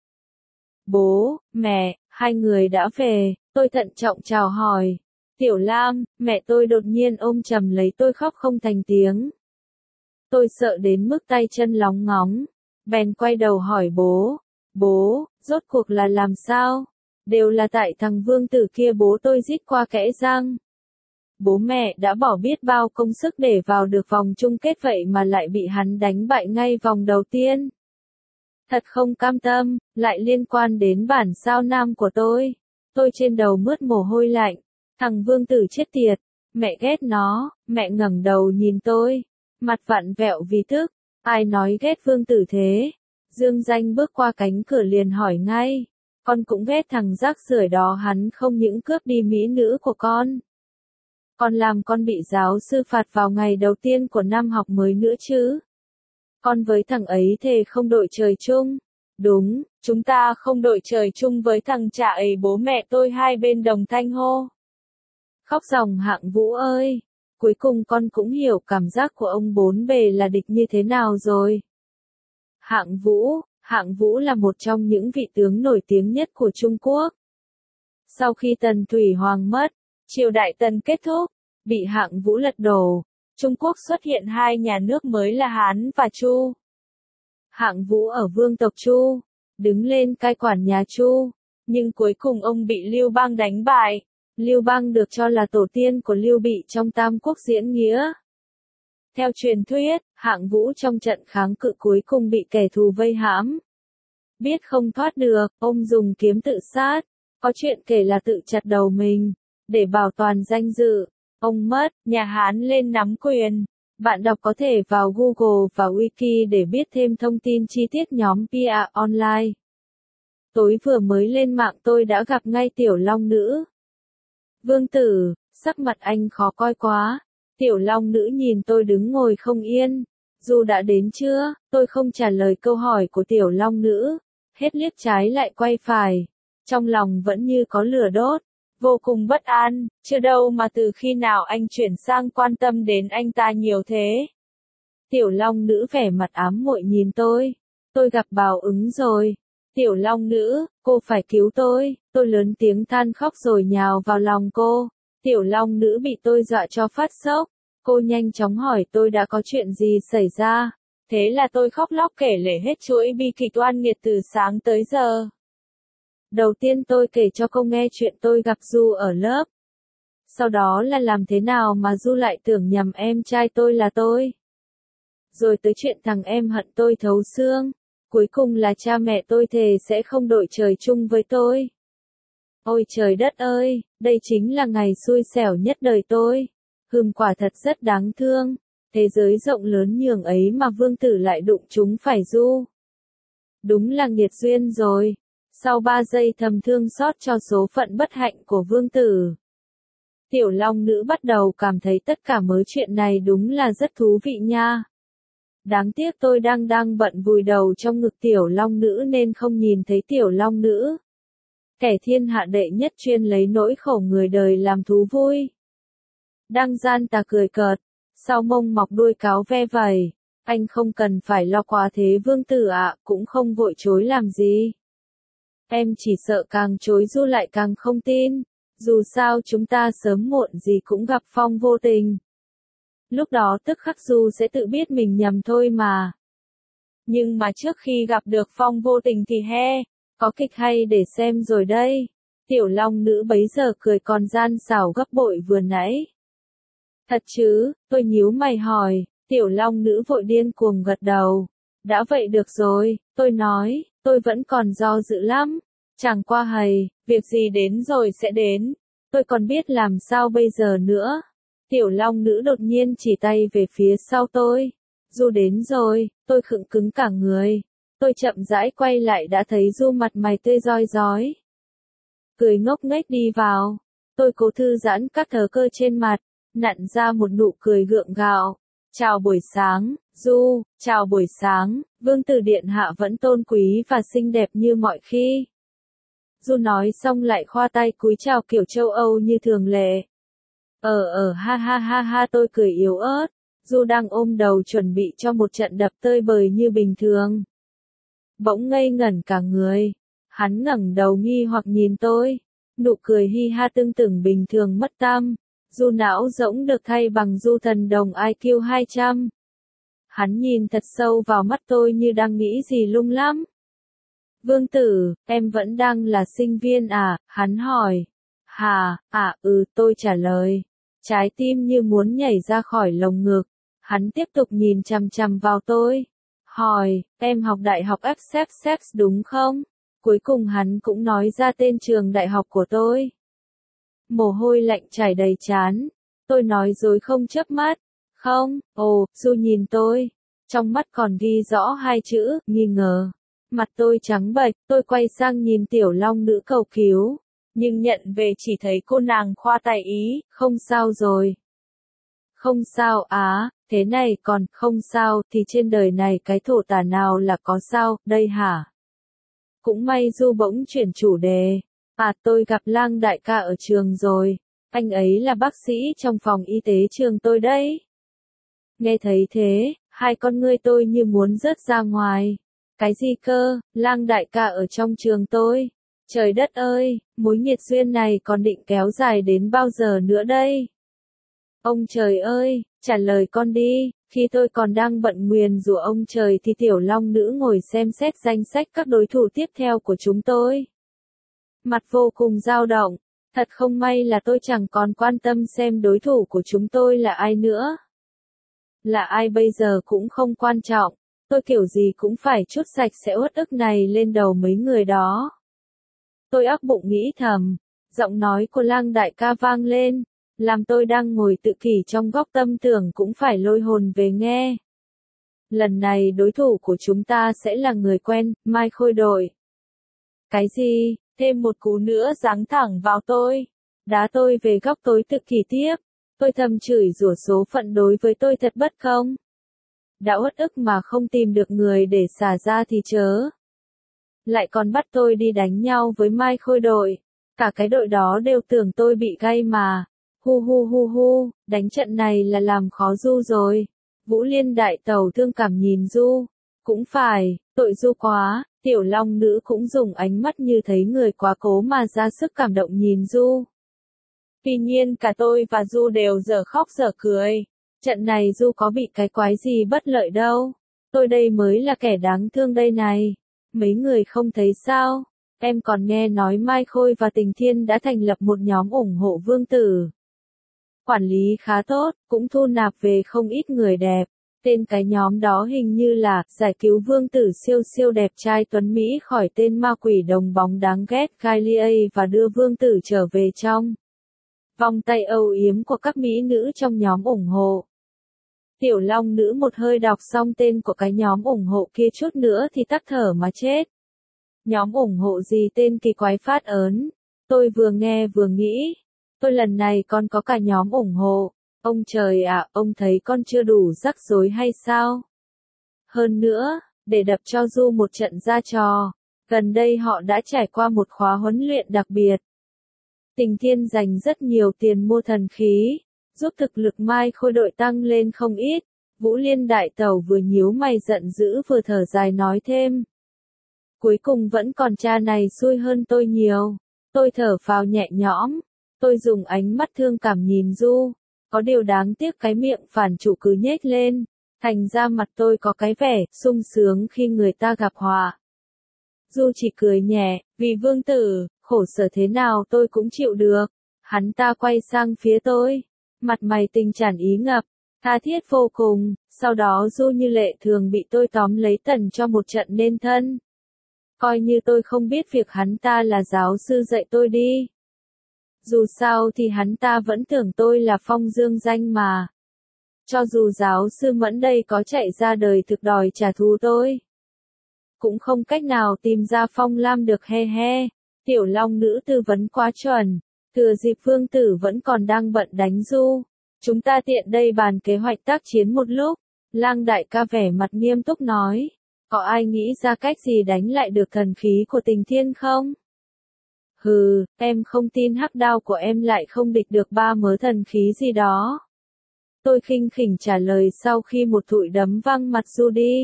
A: Bố, mẹ, hai người đã về, tôi thận trọng chào hỏi. Tiểu Lam, mẹ tôi đột nhiên ôm chầm lấy tôi khóc không thành tiếng. Tôi sợ đến mức tay chân lóng ngóng, bèn quay đầu hỏi bố. Bố, rốt cuộc là làm sao? Đều là tại thằng Vương Tử kia, bố tôi rít qua kẽ răng. Bố mẹ đã bỏ biết bao công sức để vào được vòng chung kết vậy mà lại bị hắn đánh bại ngay vòng đầu tiên. Thật không cam tâm, lại liên quan đến bản sao nam của tôi. Tôi trên đầu mướt mồ hôi lạnh. Thằng Vương Tử chết tiệt, mẹ ghét nó. Mẹ ngẩng đầu nhìn tôi, mặt vặn vẹo vì tức. Ai nói ghét Vương Tử thế? Dương Danh bước qua cánh cửa liền hỏi ngay. Con cũng ghét thằng rác rưởi đó, hắn không những cướp đi mỹ nữ của con, còn làm con bị giáo sư phạt vào ngày đầu tiên của năm học mới nữa chứ. Con với thằng ấy thề không đội trời chung. Đúng, chúng ta không đội trời chung với thằng chả ấy, bố mẹ tôi hai bên đồng thanh hô. Khóc ròng. Hạng Vũ ơi, cuối cùng con cũng hiểu cảm giác của ông bốn bề là địch như thế nào rồi. Hạng Vũ, Hạng Vũ là một trong những vị tướng nổi tiếng nhất của Trung Quốc. Sau khi Tần Thủy Hoàng mất, triều đại Tần kết thúc, bị Hạng Vũ lật đổ, Trung Quốc xuất hiện hai nhà nước mới là Hán và Chu. Hạng Vũ ở vương tộc Chu, đứng lên cai quản nhà Chu, nhưng cuối cùng ông bị Lưu Bang đánh bại. Lưu Bang được cho là tổ tiên của Lưu Bị trong Tam Quốc diễn nghĩa. Theo truyền thuyết, Hạng Vũ trong trận kháng cự cuối cùng bị kẻ thù vây hãm. Biết không thoát được, ông dùng kiếm tự sát. Có chuyện kể là tự chặt đầu mình, để bảo toàn danh dự. Ông mất, nhà Hán lên nắm quyền. Bạn đọc có thể vào Google và Wiki để biết thêm thông tin chi tiết nhóm pê e Online. Tối vừa mới lên mạng tôi đã gặp ngay Tiểu Long Nữ. Vương Tử, sắc mặt anh khó coi quá. Tiểu Long Nữ nhìn tôi đứng ngồi không yên. Du đã đến chưa? Tôi không trả lời câu hỏi của Tiểu Long Nữ. Hết liếc trái lại quay phải. Trong lòng vẫn như có lửa đốt. Vô cùng bất an, chưa đâu mà từ khi nào anh chuyển sang quan tâm đến anh ta nhiều thế. Tiểu Long Nữ vẻ mặt ám muội nhìn tôi. Tôi gặp báo ứng rồi. Tiểu Long Nữ, cô phải cứu tôi. Tôi lớn tiếng than khóc rồi nhào vào lòng cô. Tiểu Long Nữ bị tôi dọa cho phát sốc. Cô nhanh chóng hỏi tôi đã có chuyện gì xảy ra. Thế là tôi khóc lóc kể lể hết chuỗi bi kịch oan nghiệt từ sáng tới giờ. Đầu tiên tôi kể cho cô nghe chuyện tôi gặp Du ở lớp. Sau đó là làm thế nào mà Du lại tưởng nhầm em trai tôi là tôi. Rồi tới chuyện thằng em hận tôi thấu xương. Cuối cùng là cha mẹ tôi thề sẽ không đội trời chung với tôi. Ôi trời đất ơi, đây chính là ngày xui xẻo nhất đời tôi. Hừm, quả thật rất đáng thương. Thế giới rộng lớn nhường ấy mà Vương Tử lại đụng chúng phải Du. Đúng là nghiệt duyên rồi. Sau ba giây thầm thương xót cho số phận bất hạnh của Vương Tử, Tiểu Long Nữ bắt đầu cảm thấy tất cả mớ chuyện này đúng là rất thú vị nha. Đáng tiếc tôi đang đang bận vùi đầu trong ngực Tiểu Long Nữ nên không nhìn thấy Tiểu Long Nữ. Kẻ thiên hạ đệ nhất chuyên lấy nỗi khổ người đời làm thú vui. Đang gian tà cười cợt, sau mông mọc đuôi cáo ve vẩy. Anh không cần phải lo quá thế Vương Tử ạ, cũng không vội chối làm gì. Em chỉ sợ càng chối Du lại càng không tin. Dù sao chúng ta sớm muộn gì cũng gặp Phong vô tình. Lúc đó tức khắc Du sẽ tự biết mình nhầm thôi mà. Nhưng mà trước khi gặp được Phong vô tình thì he, có kịch hay để xem rồi đây. Tiểu Long Nữ bấy giờ cười còn gian xảo gấp bội vừa nãy. Thật chứ, tôi nhíu mày hỏi, Tiểu Long Nữ vội điên cuồng gật đầu. Đã vậy được rồi, tôi nói, tôi vẫn còn do dự lắm. Chẳng qua hầy, việc gì đến rồi sẽ đến. Tôi còn biết làm sao bây giờ nữa. Tiểu Long Nữ đột nhiên chỉ tay về phía sau tôi. Du đến rồi, tôi khựng cứng cả người. Tôi chậm rãi quay lại đã thấy Du mặt mày tươi rói rói. Cười ngốc nghếch đi vào. Tôi cố thư giãn các thớ cơ trên mặt, nặn ra một nụ cười gượng gạo. Chào buổi sáng, Du, chào buổi sáng, Vương tử điện hạ vẫn tôn quý và xinh đẹp như mọi khi. Du nói xong lại khoa tay cúi chào kiểu châu Âu như thường lệ. Ờ ờ ha ha ha ha tôi cười yếu ớt. Du đang ôm đầu chuẩn bị cho một trận đập tơi bời như bình thường. Bỗng ngây ngẩn cả người. Hắn ngẩng đầu nghi hoặc nhìn tôi. Nụ cười hi ha tưng tửng bình thường mất tăm. Du não rỗng được thay bằng Du thần đồng i kiu hai trăm. Hắn nhìn thật sâu vào mắt tôi như đang nghĩ gì lung lắm. Vương tử, em vẫn đang là sinh viên à? Hắn hỏi. Hà, à ừ tôi trả lời. Trái tim như muốn nhảy ra khỏi lồng ngực. Hắn tiếp tục nhìn chằm chằm vào tôi. Hỏi, em học đại học Essex đúng không? Cuối cùng hắn cũng nói ra tên trường đại học của tôi. Mồ hôi lạnh chảy đầy trán. Tôi nói dối không chớp mắt. Không, ồ, Du nhìn tôi. Trong mắt còn ghi rõ hai chữ, nghi ngờ. Mặt tôi trắng bệch, tôi quay sang nhìn Tiểu Long Nữ cầu cứu. Nhưng nhận về chỉ thấy cô nàng khoa tay ý, không sao rồi. Không sao á, thế này còn không sao thì trên đời này cái thổ tả nào là có sao, đây hả? Cũng may Du bỗng chuyển chủ đề. À tôi gặp Lang đại ca ở trường rồi, anh ấy là bác sĩ trong phòng y tế trường tôi đấy. Nghe thấy thế, hai con ngươi tôi như muốn rớt ra ngoài. Cái gì cơ, Lang đại ca ở trong trường tôi? Trời đất ơi, mối nghiệt duyên này còn định kéo dài đến bao giờ nữa đây? Ông trời ơi, trả lời con đi, khi tôi còn đang bận nguyền rủa ông trời thì Tiểu Long Nữ ngồi xem xét danh sách các đối thủ tiếp theo của chúng tôi. Mặt vô cùng dao động, thật không may là tôi chẳng còn quan tâm xem đối thủ của chúng tôi là ai nữa. Là ai bây giờ cũng không quan trọng, tôi kiểu gì cũng phải trút sạch sẽ uất ức này lên đầu mấy người đó. Tôi óc bụng nghĩ thầm, giọng nói của Lang đại ca vang lên, làm tôi đang ngồi tự kỷ trong góc tâm tưởng cũng phải lôi hồn về nghe. Lần này đối thủ của chúng ta sẽ là người quen, Mai Khôi đội. Cái gì, thêm một cú nữa giáng thẳng vào tôi, đá tôi về góc tối tự kỷ tiếp, tôi thầm chửi rủa số phận đối với tôi thật bất công. Đã uất ức mà không tìm được người để xả ra thì chớ. Lại còn bắt tôi đi đánh nhau với Mai Khôi đội, cả cái đội đó đều tưởng tôi bị gay mà. Hu hu hu hu, đánh trận này là làm khó Du rồi. Vũ Liên đại tẩu thương cảm nhìn Du. Cũng phải, tội Du quá, Tiểu Long Nữ cũng dùng ánh mắt như thấy người quá cố mà ra sức cảm động nhìn Du. Tuy nhiên cả tôi và Du đều dở khóc dở cười. Trận này Du có bị cái quái gì bất lợi đâu. Tôi đây mới là kẻ đáng thương đây này. Mấy người không thấy sao? Em còn nghe nói Mai Khôi và Tình Thiên đã thành lập một nhóm ủng hộ Vương tử. Quản lý khá tốt, cũng thu nạp về không ít người đẹp. Tên cái nhóm đó hình như là giải cứu Vương tử siêu siêu đẹp trai tuấn Mỹ khỏi tên ma quỷ đồng bóng đáng ghét Kylie và đưa Vương tử trở về trong vòng tay âu yếm của các mỹ nữ trong nhóm ủng hộ. Tiểu Long Nữ một hơi đọc xong tên của cái nhóm ủng hộ kia chút nữa thì tắc thở mà chết. Nhóm ủng hộ gì tên kỳ quái phát ớn. Tôi vừa nghe vừa nghĩ. Tôi lần này còn có cả nhóm ủng hộ. Ông trời ạ, ông thấy con chưa đủ rắc rối hay sao? Hơn nữa, để đập cho Du một trận ra trò, gần đây họ đã trải qua một khóa huấn luyện đặc biệt. Tình Thiên dành rất nhiều tiền mua thần khí, giúp thực lực Mai Khôi đội tăng lên không ít. Vũ Liên đại tẩu vừa nhíu mày giận dữ vừa thở dài nói thêm. Cuối cùng vẫn còn cha này xui hơn tôi nhiều. Tôi thở phào nhẹ nhõm. Tôi dùng ánh mắt thương cảm nhìn Du. Có điều đáng tiếc cái miệng phản chủ cứ nhếch lên. Thành ra mặt tôi có cái vẻ sung sướng khi người ta gặp họa. Du chỉ cười nhẹ, vì Vương tử, khổ sở thế nào tôi cũng chịu được. Hắn ta quay sang phía tôi, mặt mày tình tràn ý ngập, tha thiết vô cùng, sau đó Du như lệ thường bị tôi tóm lấy tần cho một trận nên thân. Coi như tôi không biết việc hắn ta là giáo sư dạy tôi đi. Dù sao thì hắn ta vẫn tưởng tôi là Phong Dương danh mà. Cho dù giáo sư Mẫn đây có chạy ra đời thực đòi trả thù tôi, cũng không cách nào tìm ra Phong Lam được, he he. Tiểu Long nữ tư vấn quá chuẩn. Thừa dịp Vương Tử vẫn còn đang bận đánh Du, chúng ta tiện đây bàn kế hoạch tác chiến một lúc. Lang đại ca vẻ mặt nghiêm túc nói. Có ai nghĩ ra cách gì đánh lại được thần khí của Tình Thiên không? Hừ, em không tin hắc đao của em lại không địch được ba mớ thần khí gì đó. Tôi khinh khỉnh trả lời sau khi một thụi đấm văng mặt Du đi.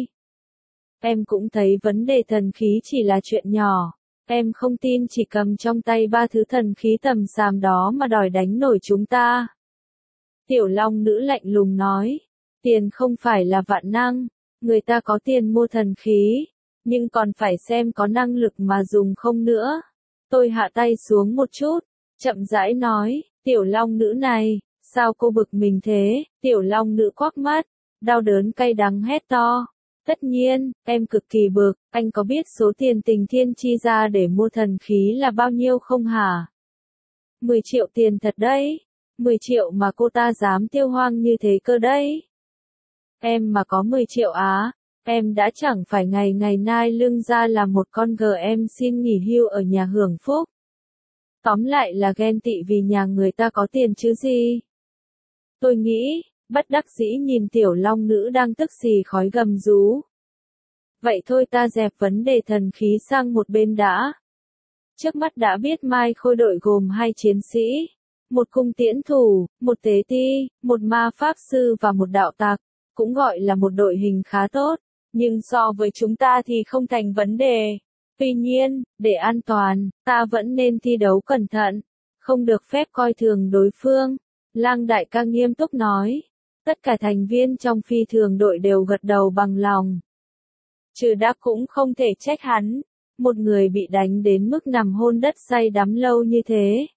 A: Em cũng thấy vấn đề thần khí chỉ là chuyện nhỏ. Em không tin chỉ cầm trong tay ba thứ thần khí tầm xàm đó mà đòi đánh nổi chúng ta. Tiểu Long nữ lạnh lùng nói. Tiền không phải là vạn năng. Người ta có tiền mua thần khí, nhưng còn phải xem có năng lực mà dùng không nữa. Tôi hạ tay xuống một chút, chậm rãi nói, Tiểu Long nữ này, sao cô bực mình thế? Tiểu Long nữ quắc mắt, đau đớn cay đắng hét to. Tất nhiên, em cực kỳ bực, anh có biết số tiền Tình Thiên chi ra để mua thần khí là bao nhiêu không hả? mười triệu tiền thật đấy, mười triệu mà cô ta dám tiêu hoang như thế cơ đấy. Em mà có mười triệu á, em đã chẳng phải ngày ngày nai lưng ra là một con gờ em xin nghỉ hưu ở nhà hưởng phúc. Tóm lại là ghen tị vì nhà người ta có tiền chứ gì. Tôi nghĩ, bất đắc dĩ nhìn Tiểu Long nữ đang tức xì khói gầm rú. Vậy thôi ta dẹp vấn đề thần khí sang một bên đã. Trước mắt đã biết Mai Khôi đội gồm hai chiến sĩ, một cung tiễn thủ, một tế ti, một ma pháp sư và một đạo tặc. Cũng gọi là một đội hình khá tốt, nhưng so với chúng ta thì không thành vấn đề. Tuy nhiên, để an toàn, ta vẫn nên thi đấu cẩn thận, không được phép coi thường đối phương. Lang đại ca nghiêm túc nói. Tất cả thành viên trong phi thường đội đều gật đầu bằng lòng. Trừ Đắc cũng không thể trách hắn, một người bị đánh đến mức nằm hôn đất say đắm lâu như thế.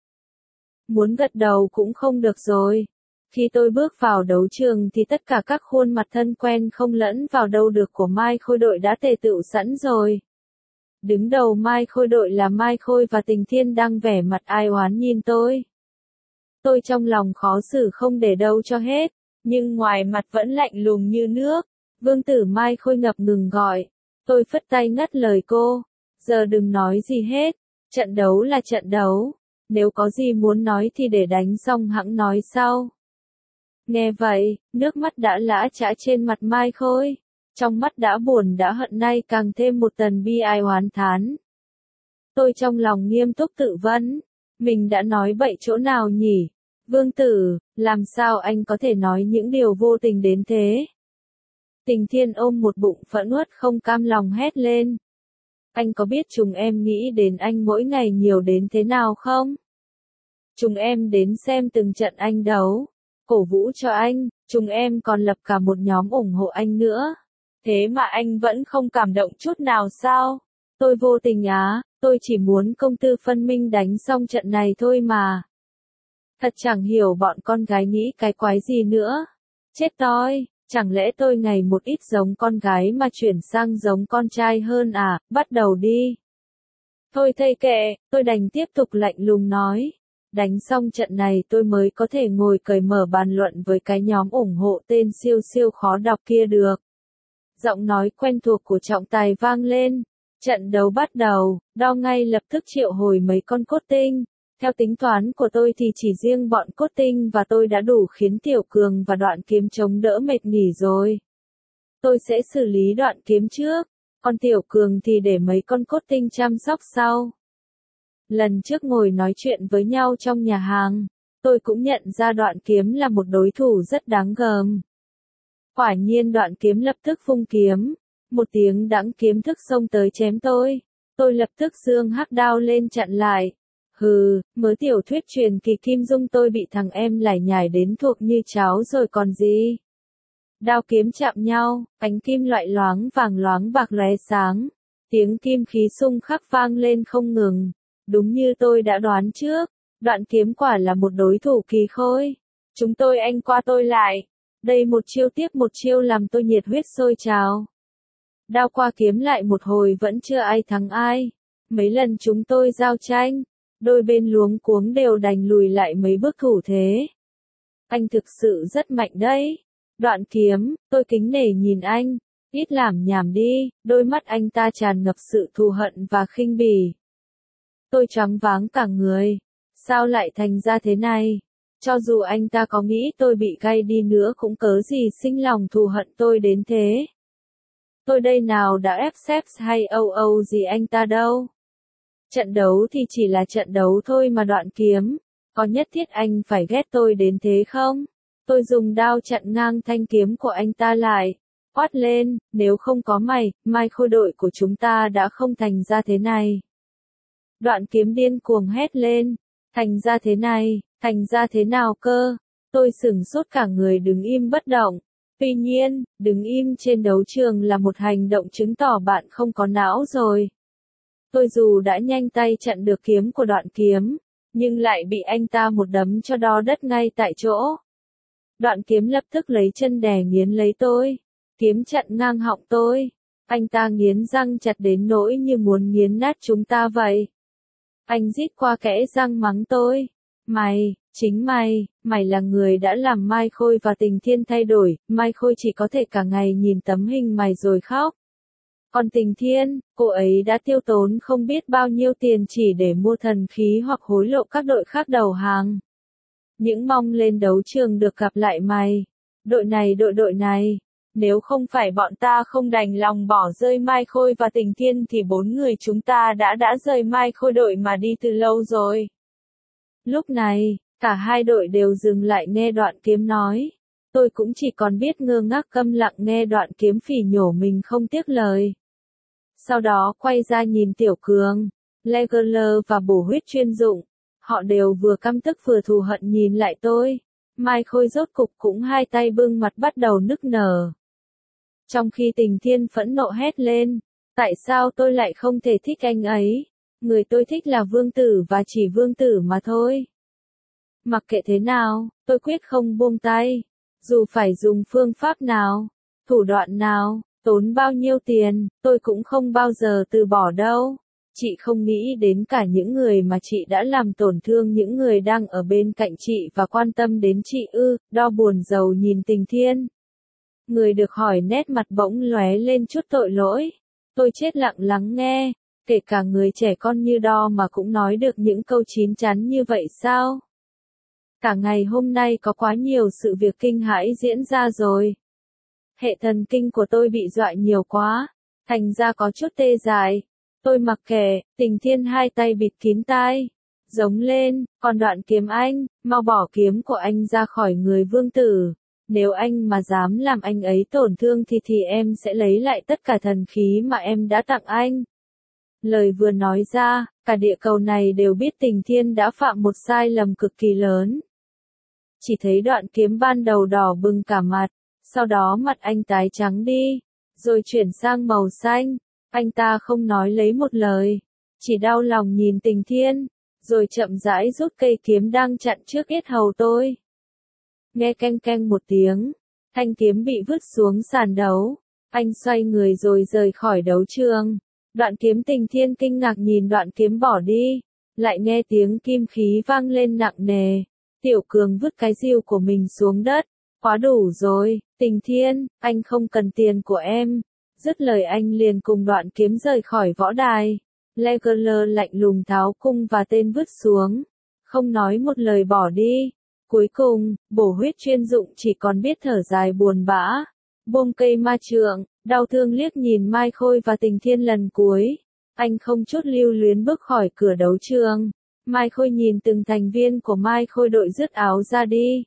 A: Muốn gật đầu cũng không được rồi. Khi tôi bước vào đấu trường thì tất cả các khuôn mặt thân quen không lẫn vào đâu được của Mai Khôi đội đã tề tựu sẵn rồi. Đứng đầu Mai Khôi đội là Mai Khôi và Tình Thiên đang vẻ mặt ai oán nhìn tôi. Tôi trong lòng khó xử không để đâu cho hết, nhưng ngoài mặt vẫn lạnh lùng như nước. Vương tử Mai Khôi ngập ngừng gọi. Tôi phất tay ngắt lời cô. Giờ đừng nói gì hết. Trận đấu là trận đấu. Nếu có gì muốn nói thì để đánh xong hẵng nói sau. Nghe vậy, nước mắt đã lã chã trên mặt Mai Khôi. Trong mắt đã buồn đã hận nay càng thêm một tầng bi ai oán thán. Tôi trong lòng nghiêm túc tự vấn. Mình đã nói bậy chỗ nào nhỉ? Vương tử, làm sao anh có thể nói những điều vô tình đến thế? Tình Thiên ôm một bụng phẫn uất không cam lòng hét lên. Anh có biết chúng em nghĩ đến anh mỗi ngày nhiều đến thế nào không? Chúng em đến xem từng trận anh đấu, cổ vũ cho anh, chúng em còn lập cả một nhóm ủng hộ anh nữa. Thế mà anh vẫn không cảm động chút nào sao? Tôi vô tình á, tôi chỉ muốn công tư phân minh đánh xong trận này thôi mà. Thật chẳng hiểu bọn con gái nghĩ cái quái gì nữa. Chết tôi, chẳng lẽ tôi ngày một ít giống con gái mà chuyển sang giống con trai hơn à, bắt đầu đi. Thôi thây kệ, tôi đành tiếp tục lạnh lùng nói. Đánh xong trận này tôi mới có thể ngồi cởi mở bàn luận với cái nhóm ủng hộ tên siêu siêu khó đọc kia được. Giọng nói quen thuộc của trọng tài vang lên. Trận đấu bắt đầu, đo ngay lập tức triệu hồi mấy con cốt tinh. Theo tính toán của tôi thì chỉ riêng bọn cốt tinh và tôi đã đủ khiến Tiểu Cường và Đoạn Kiếm chống đỡ mệt nghỉ rồi. Tôi sẽ xử lý Đoạn Kiếm trước, còn Tiểu Cường thì để mấy con cốt tinh chăm sóc sau. Lần trước ngồi nói chuyện với nhau trong nhà hàng, tôi cũng nhận ra Đoạn Kiếm là một đối thủ rất đáng gờm. Quả nhiên Đoạn Kiếm lập tức vung kiếm, một tiếng đãng kiếm thức xông tới chém tôi. Tôi lập tức giương hắc đao lên chặn lại. Hừ, mớ tiểu thuyết truyền kỳ Kim Dung tôi bị thằng em lải nhải đến thuộc như cháo rồi còn gì. Đao kiếm chạm nhau, ánh kim loại loáng vàng loáng bạc lóe sáng, tiếng kim khí xung khắc vang lên không ngừng. Đúng như tôi đã đoán trước, đoạn kiếm quả là một đối thủ kỳ khôi. Chúng tôi anh qua tôi lại. Đây một chiêu tiếp một chiêu làm tôi nhiệt huyết sôi trào. Đao qua kiếm lại một hồi vẫn chưa ai thắng ai. Mấy lần chúng tôi giao tranh, đôi bên luống cuống đều đành lùi lại mấy bước thủ thế. Anh thực sự rất mạnh đấy. Đoạn kiếm, tôi kính nể nhìn anh, ít làm nhảm đi, đôi mắt anh ta tràn ngập sự thù hận và khinh bỉ. Tôi choáng váng cả người, sao lại thành ra thế này? Cho dù anh ta có nghĩ tôi bị gay đi nữa cũng cớ gì sinh lòng thù hận tôi đến thế. Tôi đây nào đã ép xếp hay âu âu gì anh ta đâu. Trận đấu thì chỉ là trận đấu thôi mà Đoạn Kiếm, có nhất thiết anh phải ghét tôi đến thế không? Tôi dùng đao chặn ngang thanh kiếm của anh ta lại, quát lên, nếu không có mày, mai khôi đội của chúng ta đã không thành ra thế này. Đoạn Kiếm điên cuồng hét lên, thành ra thế này, thành ra thế nào cơ? Tôi sửng sốt cả người đứng im bất động. Tuy nhiên, đứng im trên đấu trường là một hành động chứng tỏ bạn không có não rồi. Tôi dù đã nhanh tay chặn được kiếm của Đoạn Kiếm, nhưng lại bị anh ta một đấm cho đo đất ngay tại chỗ. Đoạn Kiếm lập tức lấy chân đè nghiến lấy tôi, kiếm chặn ngang họng tôi. Anh ta nghiến răng chặt đến nỗi như muốn nghiến nát chúng ta vậy. Anh rít qua kẽ răng mắng tôi. Mày, chính mày, mày là người đã làm Mai Khôi và Tình Thiên thay đổi, Mai Khôi chỉ có thể cả ngày nhìn tấm hình mày rồi khóc. Còn Tình Thiên, cô ấy đã tiêu tốn không biết bao nhiêu tiền chỉ để mua thần khí hoặc hối lộ các đội khác đầu hàng. Những mong lên đấu trường được gặp lại mày. Đội này đội đội này. Nếu không phải bọn ta không đành lòng bỏ rơi Mai Khôi và Tình Thiên thì bốn người chúng ta đã đã rời Mai Khôi đội mà đi từ lâu rồi. Lúc này, cả hai đội đều dừng lại nghe Đoạn Kiếm nói. Tôi cũng chỉ còn biết ngơ ngác câm lặng nghe Đoạn Kiếm phỉ nhổ mình không tiếc lời. Sau đó quay ra nhìn Tiểu Cường, Legoler và Bổ Huyết chuyên dụng. Họ đều vừa căm tức vừa thù hận nhìn lại tôi. Mai Khôi rốt cục cũng hai tay bưng mặt bắt đầu nức nở. Trong khi Tình Thiên phẫn nộ hét lên, tại sao tôi lại không thể thích anh ấy? Người tôi thích là Vương Tử và chỉ Vương Tử mà thôi. Mặc kệ thế nào, tôi quyết không buông tay. Dù phải dùng phương pháp nào, thủ đoạn nào, tốn bao nhiêu tiền, tôi cũng không bao giờ từ bỏ đâu. Chị không nghĩ đến cả những người mà chị đã làm tổn thương những người đang ở bên cạnh chị và quan tâm đến chị ư, đo buồn rầu nhìn Tình Thiên. Người được hỏi nét mặt bỗng lóe lên chút tội lỗi. Tôi chết lặng lắng nghe, kể cả người trẻ con như đo mà cũng nói được những câu chín chắn như vậy sao? Cả ngày hôm nay có quá nhiều sự việc kinh hãi diễn ra rồi. Hệ thần kinh của tôi bị dọa nhiều quá, thành ra có chút tê dại. Tôi mặc kệ, Tình Thiên hai tay bịt kín tai, giống lên, còn Đoạn Kiếm anh, mau bỏ kiếm của anh ra khỏi người Vương Tử. Nếu anh mà dám làm anh ấy tổn thương thì thì em sẽ lấy lại tất cả thần khí mà em đã tặng anh. Lời vừa nói ra, cả địa cầu này đều biết Tình Thiên đã phạm một sai lầm cực kỳ lớn. Chỉ thấy Đoạn Kiếm ban đầu đỏ bừng cả mặt, sau đó mặt anh tái trắng đi, rồi chuyển sang màu xanh. Anh ta không nói lấy một lời, chỉ đau lòng nhìn Tình Thiên, rồi chậm rãi rút cây kiếm đang chặn trước yết hầu tôi. Nghe keng keng một tiếng, thanh kiếm bị vứt xuống sàn đấu. Anh xoay người rồi rời khỏi đấu trường. Đoạn Kiếm Tình Thiên kinh ngạc nhìn Đoạn Kiếm bỏ đi, lại nghe tiếng kim khí vang lên nặng nề. Tiểu Cường vứt cái rìu của mình xuống đất. Quá đủ rồi, Tình Thiên, anh không cần tiền của em. Dứt lời anh liền cùng Đoạn Kiếm rời khỏi võ đài. Legoler lạnh lùng tháo cung và tên vứt xuống, không nói một lời bỏ đi. Cuối cùng, Bổ Huyết chuyên dụng chỉ còn biết thở dài buồn bã. Buông cây ma trượng, đau thương liếc nhìn Mai Khôi và Tình Thiên lần cuối. Anh không chút lưu luyến bước khỏi cửa đấu trường. Mai Khôi nhìn từng thành viên của Mai Khôi đội dứt áo ra đi.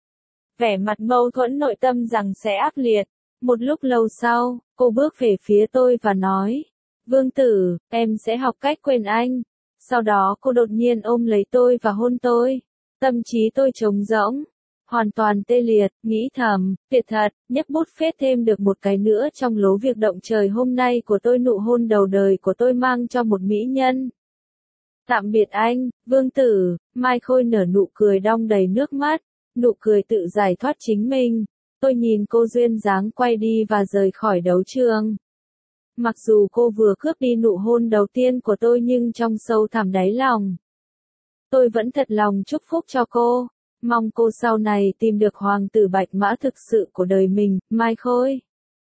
A: Vẻ mặt mâu thuẫn nội tâm rằng sẽ ác liệt. Một lúc lâu sau, cô bước về phía tôi và nói, Vương Tử, em sẽ học cách quên anh. Sau đó cô đột nhiên ôm lấy tôi và hôn tôi. Tâm trí tôi trống rỗng, hoàn toàn tê liệt, nghĩ thầm, tuyệt thật, nhấc bút phết thêm được một cái nữa trong lố việc động trời hôm nay của tôi, nụ hôn đầu đời của tôi mang cho một mỹ nhân. Tạm biệt anh, Vương Tử. Mai Khôi nở nụ cười đong đầy nước mắt, nụ cười tự giải thoát chính mình. Tôi nhìn cô duyên dáng quay đi và rời khỏi đấu trường. Mặc dù cô vừa cướp đi nụ hôn đầu tiên của tôi nhưng trong sâu thẳm đáy lòng, tôi vẫn thật lòng chúc phúc cho cô. Mong cô sau này tìm được hoàng tử bạch mã thực sự của đời mình. Mai Khôi.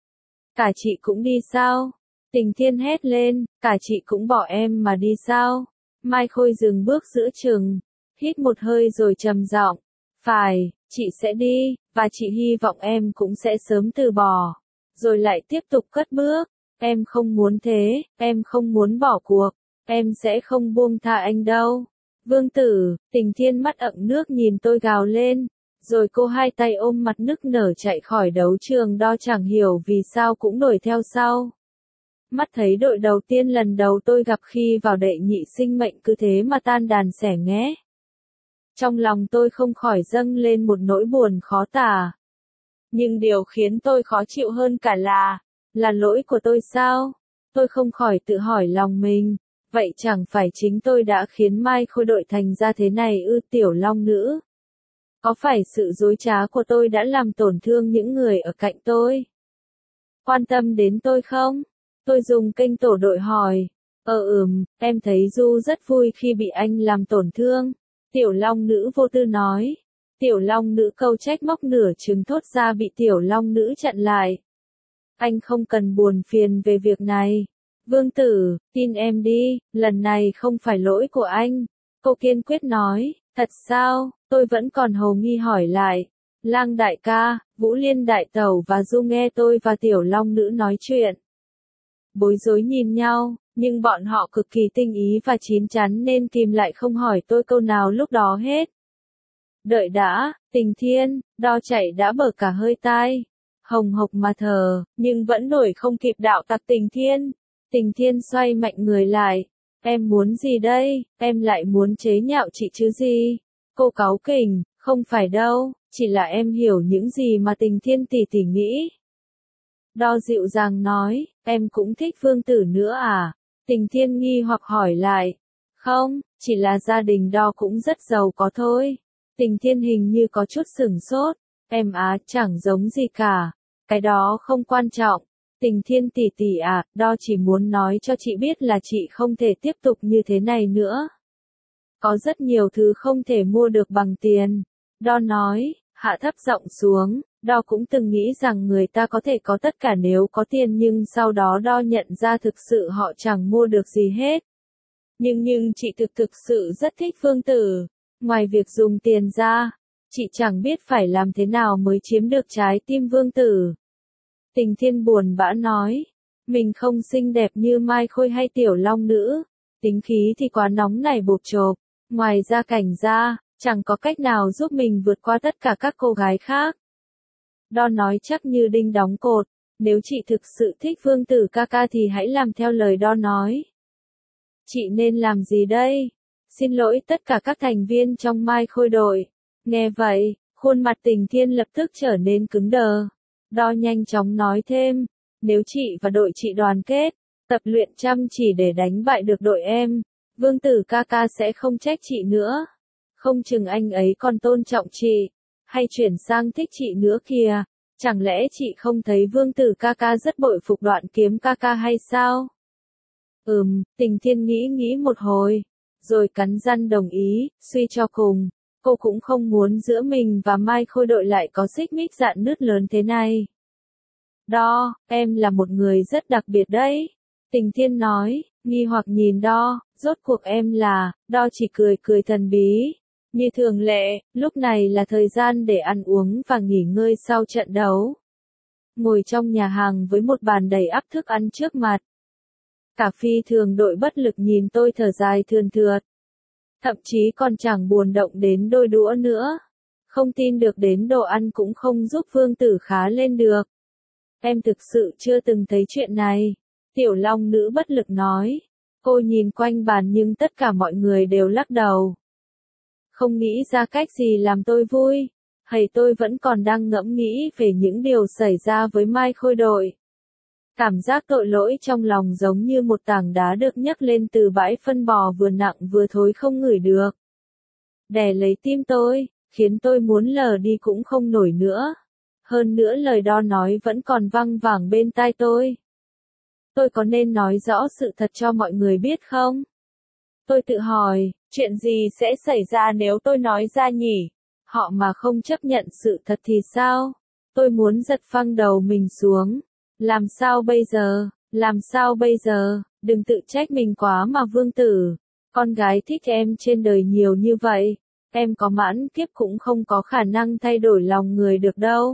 A: Cả chị cũng đi sao? Tình Thiên hét lên, cả chị cũng bỏ em mà đi sao? Mai Khôi dừng bước giữa chừng, hít một hơi rồi trầm giọng, phải, chị sẽ đi, và chị hy vọng em cũng sẽ sớm từ bỏ. Rồi lại tiếp tục cất bước, em không muốn thế, em không muốn bỏ cuộc, em sẽ không buông tha anh đâu. Vương Tử. Tình Thiên mắt ẩn nước nhìn tôi gào lên, rồi cô hai tay ôm mặt nức nở chạy khỏi đấu trường đo chẳng hiểu vì sao cũng đuổi theo sau. Mắt thấy đội đầu tiên lần đầu tôi gặp khi vào đệ nhị sinh mệnh cứ thế mà tan đàn xẻ nghé. Trong lòng tôi không khỏi dâng lên một nỗi buồn khó tả. Nhưng điều khiến tôi khó chịu hơn cả là, là lỗi của tôi sao? Tôi không khỏi tự hỏi lòng mình, vậy chẳng phải chính tôi đã khiến Mai Khôi đội thành ra thế này ư? Tiểu Long Nữ. Có phải sự dối trá của tôi đã làm tổn thương những người ở cạnh tôi? Quan tâm đến tôi không? Tôi dùng kênh tổ đội hỏi. Ờ ừm, em thấy Du rất vui khi bị anh làm tổn thương. Tiểu Long Nữ vô tư nói. Tiểu Long Nữ câu trách móc nửa chừng thốt ra bị Tiểu Long Nữ chặn lại. Anh không cần buồn phiền về việc này. Vương Tử, tin em đi, lần này không phải lỗi của anh. Cô kiên quyết nói. Thật sao? Tôi vẫn còn hồ nghi hỏi lại. Lang đại ca, Vũ Liên đại tẩu và Du nghe tôi và Tiểu Long Nữ nói chuyện. Bối rối nhìn nhau, nhưng bọn họ cực kỳ tinh ý và chín chắn nên kìm lại không hỏi tôi câu nào lúc đó hết. Đợi đã, Tình Thiên, đo chạy đã bở cả hơi tai. Hồng hộc mà thở, nhưng vẫn nổi không kịp đạo tặc Tình Thiên. Tình Thiên xoay mạnh người lại. Em muốn gì đây, em lại muốn chế nhạo chị chứ gì? Cô cáu kỉnh, không phải đâu, chỉ là em hiểu những gì mà Tình Thiên tỷ tỷ nghĩ. Đo dịu dàng nói, em cũng thích Vương Tử nữa à? Tình Thiên nghi hoặc hỏi lại. Không, chỉ là gia đình Đo cũng rất giàu có thôi. Tình Thiên hình như có chút sửng sốt. Em á, chẳng giống gì cả. Cái đó không quan trọng. Tình Thiên tỷ tỷ à, Đo chỉ muốn nói cho chị biết là chị không thể tiếp tục như thế này nữa. Có rất nhiều thứ không thể mua được bằng tiền. Đo nói, hạ thấp giọng xuống. Đo cũng từng nghĩ rằng người ta có thể có tất cả nếu có tiền nhưng sau đó Đo nhận ra thực sự họ chẳng mua được gì hết. Nhưng nhưng chị thực thực sự rất thích Vương Tử. Ngoài việc dùng tiền ra, chị chẳng biết phải làm thế nào mới chiếm được trái tim Vương Tử. Tình Thiên buồn bã nói, mình không xinh đẹp như Mai Khôi hay Tiểu Long Nữ, tính khí thì quá nóng nảy bột chộp, ngoài ra cảnh ra, chẳng có cách nào giúp mình vượt qua tất cả các cô gái khác. Đo nói chắc như đinh đóng cột, nếu chị thực sự thích Vương Tử ca ca thì hãy làm theo lời Đo nói. Chị nên làm gì đây? Xin lỗi tất cả các thành viên trong Mai Khôi đội. Nghe vậy, khuôn mặt Tình Thiên lập tức trở nên cứng đờ. Đo nhanh chóng nói thêm, nếu chị và đội chị đoàn kết, tập luyện chăm chỉ để đánh bại được đội em, Vương Tử ca ca sẽ không trách chị nữa. Không chừng anh ấy còn tôn trọng chị, hay chuyển sang thích chị nữa kìa. Chẳng lẽ chị không thấy Vương Tử ca ca rất bội phục Đoạn Kiếm ca ca hay sao? Ừm, Tình Thiên nghĩ nghĩ một hồi, rồi cắn răng đồng ý, suy cho cùng. Cô cũng không muốn giữa mình và Mai Khôi đội lại có xích mích rạn nứt lớn thế này. Đo, em là một người rất đặc biệt đấy. Tình Thiên nói, nghi hoặc nhìn Đo, rốt cuộc em là, Đo chỉ cười cười thần bí. Như thường lệ, lúc này là thời gian để ăn uống và nghỉ ngơi sau trận đấu. Ngồi trong nhà hàng với một bàn đầy ắp thức ăn trước mặt. Cả phi thường đội bất lực nhìn tôi thở dài thườn thượt. Thậm chí còn chẳng buồn động đến đôi đũa nữa. Không tin được đến đồ ăn cũng không giúp Vương Tử khá lên được. Em thực sự chưa từng thấy chuyện này. Tiểu Long Nữ bất lực nói. Cô nhìn quanh bàn nhưng tất cả mọi người đều lắc đầu. Không nghĩ ra cách gì làm tôi vui. Hay tôi vẫn còn đang ngẫm nghĩ về những điều xảy ra với Mai Khôi đội. Cảm giác tội lỗi trong lòng giống như một tảng đá được nhấc lên từ bãi phân bò vừa nặng vừa thối không ngửi được. Đè lấy tim tôi, khiến tôi muốn lờ đi cũng không nổi nữa. Hơn nữa lời đó nói vẫn còn văng vẳng bên tai tôi. Tôi có nên nói rõ sự thật cho mọi người biết không? Tôi tự hỏi, chuyện gì sẽ xảy ra nếu tôi nói ra nhỉ? Họ mà không chấp nhận sự thật thì sao? Tôi muốn giật phăng đầu mình xuống. Làm sao bây giờ? Làm sao bây giờ? Đừng tự trách mình quá mà Vương Tử. Con gái thích em trên đời nhiều như vậy. Em có mãn kiếp cũng không có khả năng thay đổi lòng người được đâu.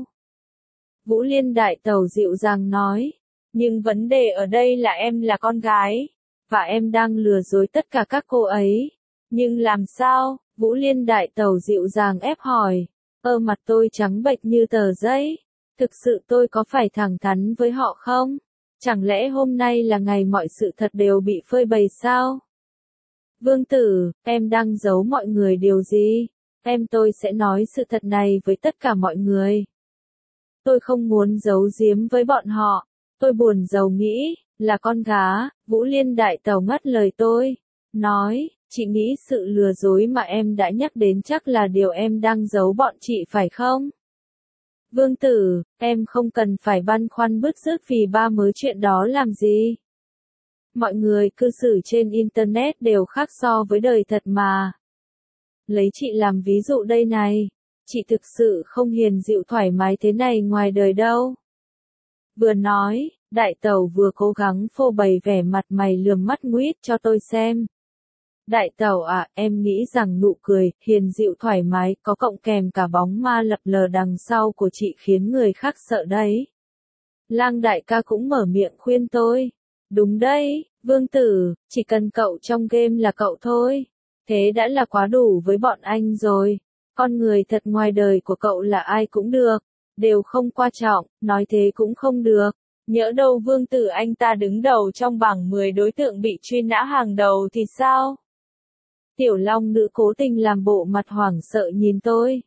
A: Vũ Liên đại tẩu dịu dàng nói. Nhưng vấn đề ở đây là em là con gái. Và em đang lừa dối tất cả các cô ấy. Nhưng làm sao? Vũ Liên đại tẩu dịu dàng ép hỏi. Ơ mặt tôi trắng bệch như tờ giấy. Thực sự tôi có phải thẳng thắn với họ không? Chẳng lẽ hôm nay là ngày mọi sự thật đều bị phơi bày sao? Vương Tử, em đang giấu mọi người điều gì? Em tôi sẽ nói sự thật này với tất cả mọi người. Tôi không muốn giấu giếm với bọn họ. Tôi buồn rầu nghĩ, là con gá. Vũ Liên đại tẩu ngắt lời tôi. Nói, chị nghĩ sự lừa dối mà em đã nhắc đến chắc là điều em đang giấu bọn chị phải không? Vương Tử, em không cần phải băn khoăn bứt rứt vì ba mớ chuyện đó làm gì. Mọi người cư xử trên Internet đều khác so với đời thật mà. Lấy chị làm ví dụ đây này. Chị thực sự không hiền dịu thoải mái thế này ngoài đời đâu. Vừa nói, đại tẩu vừa cố gắng phô bày vẻ mặt mày lườm mắt nguýt cho tôi xem. Đại tẩu à, em nghĩ rằng nụ cười, hiền dịu thoải mái, có cộng kèm cả bóng ma lập lờ đằng sau của chị khiến người khác sợ đấy. Lang đại ca cũng mở miệng khuyên tôi. Đúng đấy, Vương Tử, chỉ cần cậu trong game là cậu thôi. Thế đã là quá đủ với bọn anh rồi. Con người thật ngoài đời của cậu là ai cũng được. Đều không quan trọng, nói thế cũng không được. Nhỡ đâu Vương Tử anh ta đứng đầu trong bảng mười đối tượng bị truy nã hàng đầu thì sao? Tiểu Long nữ cố tình làm bộ mặt hoảng sợ nhìn tôi.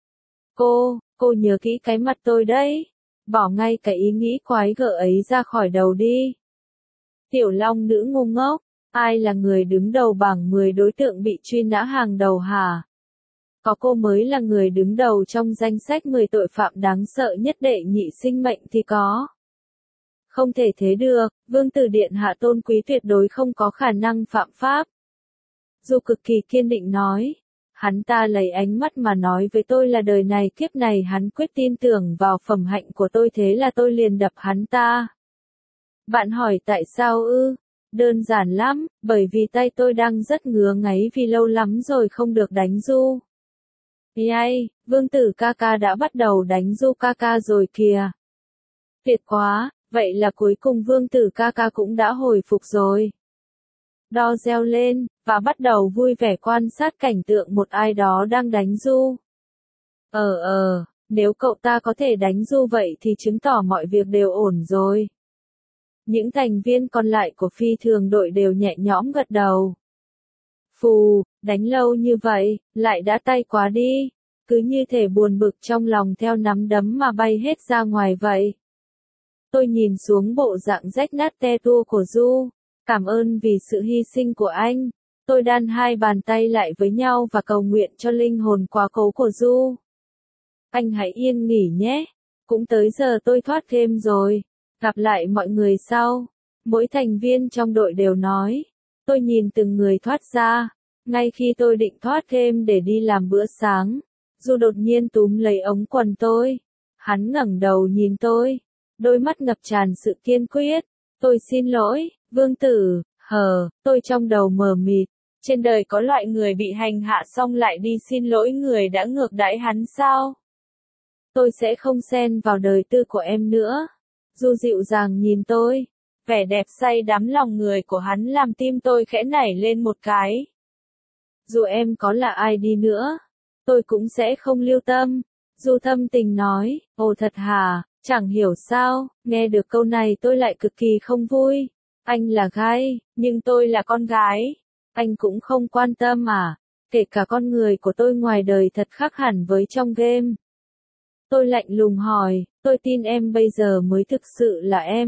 A: Cô, cô nhớ kỹ cái mặt tôi đấy. Bỏ ngay cái ý nghĩ quái gở ấy ra khỏi đầu đi. Tiểu Long nữ ngu ngốc, ai là người đứng đầu bảng mười đối tượng bị truy nã hàng đầu hả? Có cô mới là người đứng đầu trong danh sách mười tội phạm đáng sợ nhất đệ nhị sinh mệnh thì có. Không thể thế được, Vương Tử điện hạ tôn quý tuyệt đối không có khả năng phạm pháp. Dù cực kỳ kiên định nói, hắn ta lấy ánh mắt mà nói với tôi là đời này kiếp này hắn quyết tin tưởng vào phẩm hạnh của tôi thế là tôi liền đập hắn ta. Bạn hỏi tại sao ư? Đơn giản lắm, bởi vì tay tôi đang rất ngứa ngáy vì lâu lắm rồi không được đánh du. Yay, Vương Tử ca ca đã bắt đầu đánh du ca ca rồi kìa. Tuyệt quá, vậy là cuối cùng Vương Tử ca ca cũng đã hồi phục rồi. Đo reo lên, và bắt đầu vui vẻ quan sát cảnh tượng một ai đó đang đánh du. Ờ ờ, nếu cậu ta có thể đánh du vậy thì chứng tỏ mọi việc đều ổn rồi. Những thành viên còn lại của phi thường đội đều nhẹ nhõm gật đầu. Phù, đánh lâu như vậy, lại đã tay quá đi. Cứ như thể buồn bực trong lòng theo nắm đấm mà bay hết ra ngoài vậy. Tôi nhìn xuống bộ dạng rách nát te tua của Du. Cảm ơn vì sự hy sinh của anh. Tôi đan hai bàn tay lại với nhau và cầu nguyện cho linh hồn quá cố của Du. Anh hãy yên nghỉ nhé. Cũng tới giờ tôi thoát game rồi. Gặp lại mọi người sau. Mỗi thành viên trong đội đều nói. Tôi nhìn từng người thoát ra. Ngay khi tôi định thoát game để đi làm bữa sáng, Du đột nhiên túm lấy ống quần tôi. Hắn ngẩng đầu nhìn tôi. Đôi mắt ngập tràn sự kiên quyết. Tôi xin lỗi, Vương Tử, hờ, tôi trong đầu mờ mịt. Trên đời có loại người bị hành hạ xong lại đi xin lỗi người đã ngược đãi hắn sao? Tôi sẽ không xen vào đời tư của em nữa. Du dịu dàng nhìn tôi. Vẻ đẹp say đắm lòng người của hắn làm tim tôi khẽ nảy lên một cái. Dù em có là ai đi nữa, tôi cũng sẽ không lưu tâm. Du thâm tình nói, ồ thật hả, chẳng hiểu sao, nghe được câu này tôi lại cực kỳ không vui. Anh là gay, nhưng tôi là con gái. Anh cũng không quan tâm à, kể cả con người của tôi ngoài đời thật khác hẳn với trong game. Tôi lạnh lùng hỏi, tôi tin em bây giờ mới thực sự là em.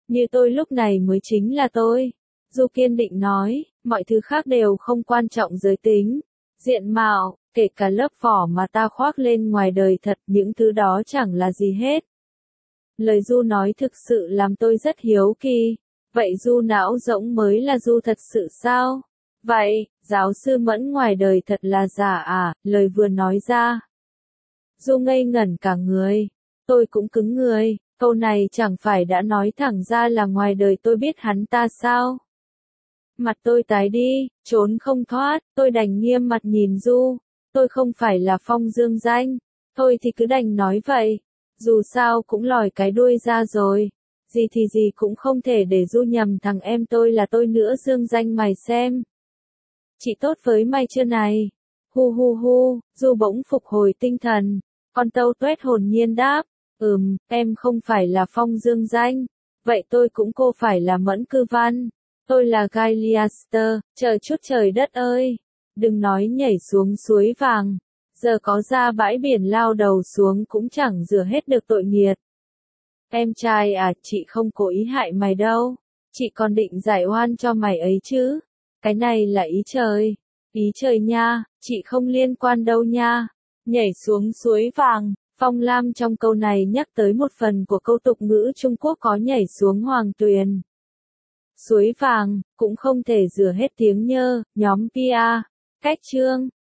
A: Như tôi lúc này mới chính là tôi. Du kiên định nói, mọi thứ khác đều không quan trọng giới tính, diện mạo, kể cả lớp vỏ mà ta khoác lên ngoài đời thật, những thứ đó chẳng là gì hết. Lời Du nói thực sự làm tôi rất hiếu kỳ. Vậy Du não rỗng mới là Du thật sự sao? Vậy, giáo sư Mẫn ngoài đời thật là giả à? Lời vừa nói ra. Du ngây ngẩn cả người. Tôi cũng cứng người. Câu này chẳng phải đã nói thẳng ra là ngoài đời tôi biết hắn ta sao? Mặt tôi tái đi, trốn không thoát, tôi đành nghiêm mặt nhìn Du. Tôi không phải là Phong Dương Danh. Thôi thì cứ đành nói vậy. Dù sao cũng lòi cái đuôi ra rồi. Gì thì gì cũng không thể để Du nhầm thằng em tôi là tôi nữa. Dương Danh mày xem. Chị tốt với mày chưa này? Hu hu hu, Du bỗng phục hồi tinh thần. Con tâu tuét hồn nhiên đáp. Ừm, em không phải là Phong Dương Danh. Vậy tôi cũng cô phải là Mẫn Cư Văn. Tôi là Guy Leicester. Trời chút trời đất ơi. Đừng nói nhảy xuống suối vàng. Giờ có ra bãi biển lao đầu xuống cũng chẳng rửa hết được tội nghiệt. Em trai à, chị không cố ý hại mày đâu. Chị còn định giải oan cho mày ấy chứ. Cái này là ý trời. Ý trời nha, chị không liên quan đâu nha. Nhảy xuống suối vàng. Phong Lam trong câu này nhắc tới một phần của câu tục ngữ Trung Quốc có nhảy xuống hoàng tuyền. Suối vàng, cũng không thể rửa hết tiếng nhơ, nhóm pê e rờ. Cách chương.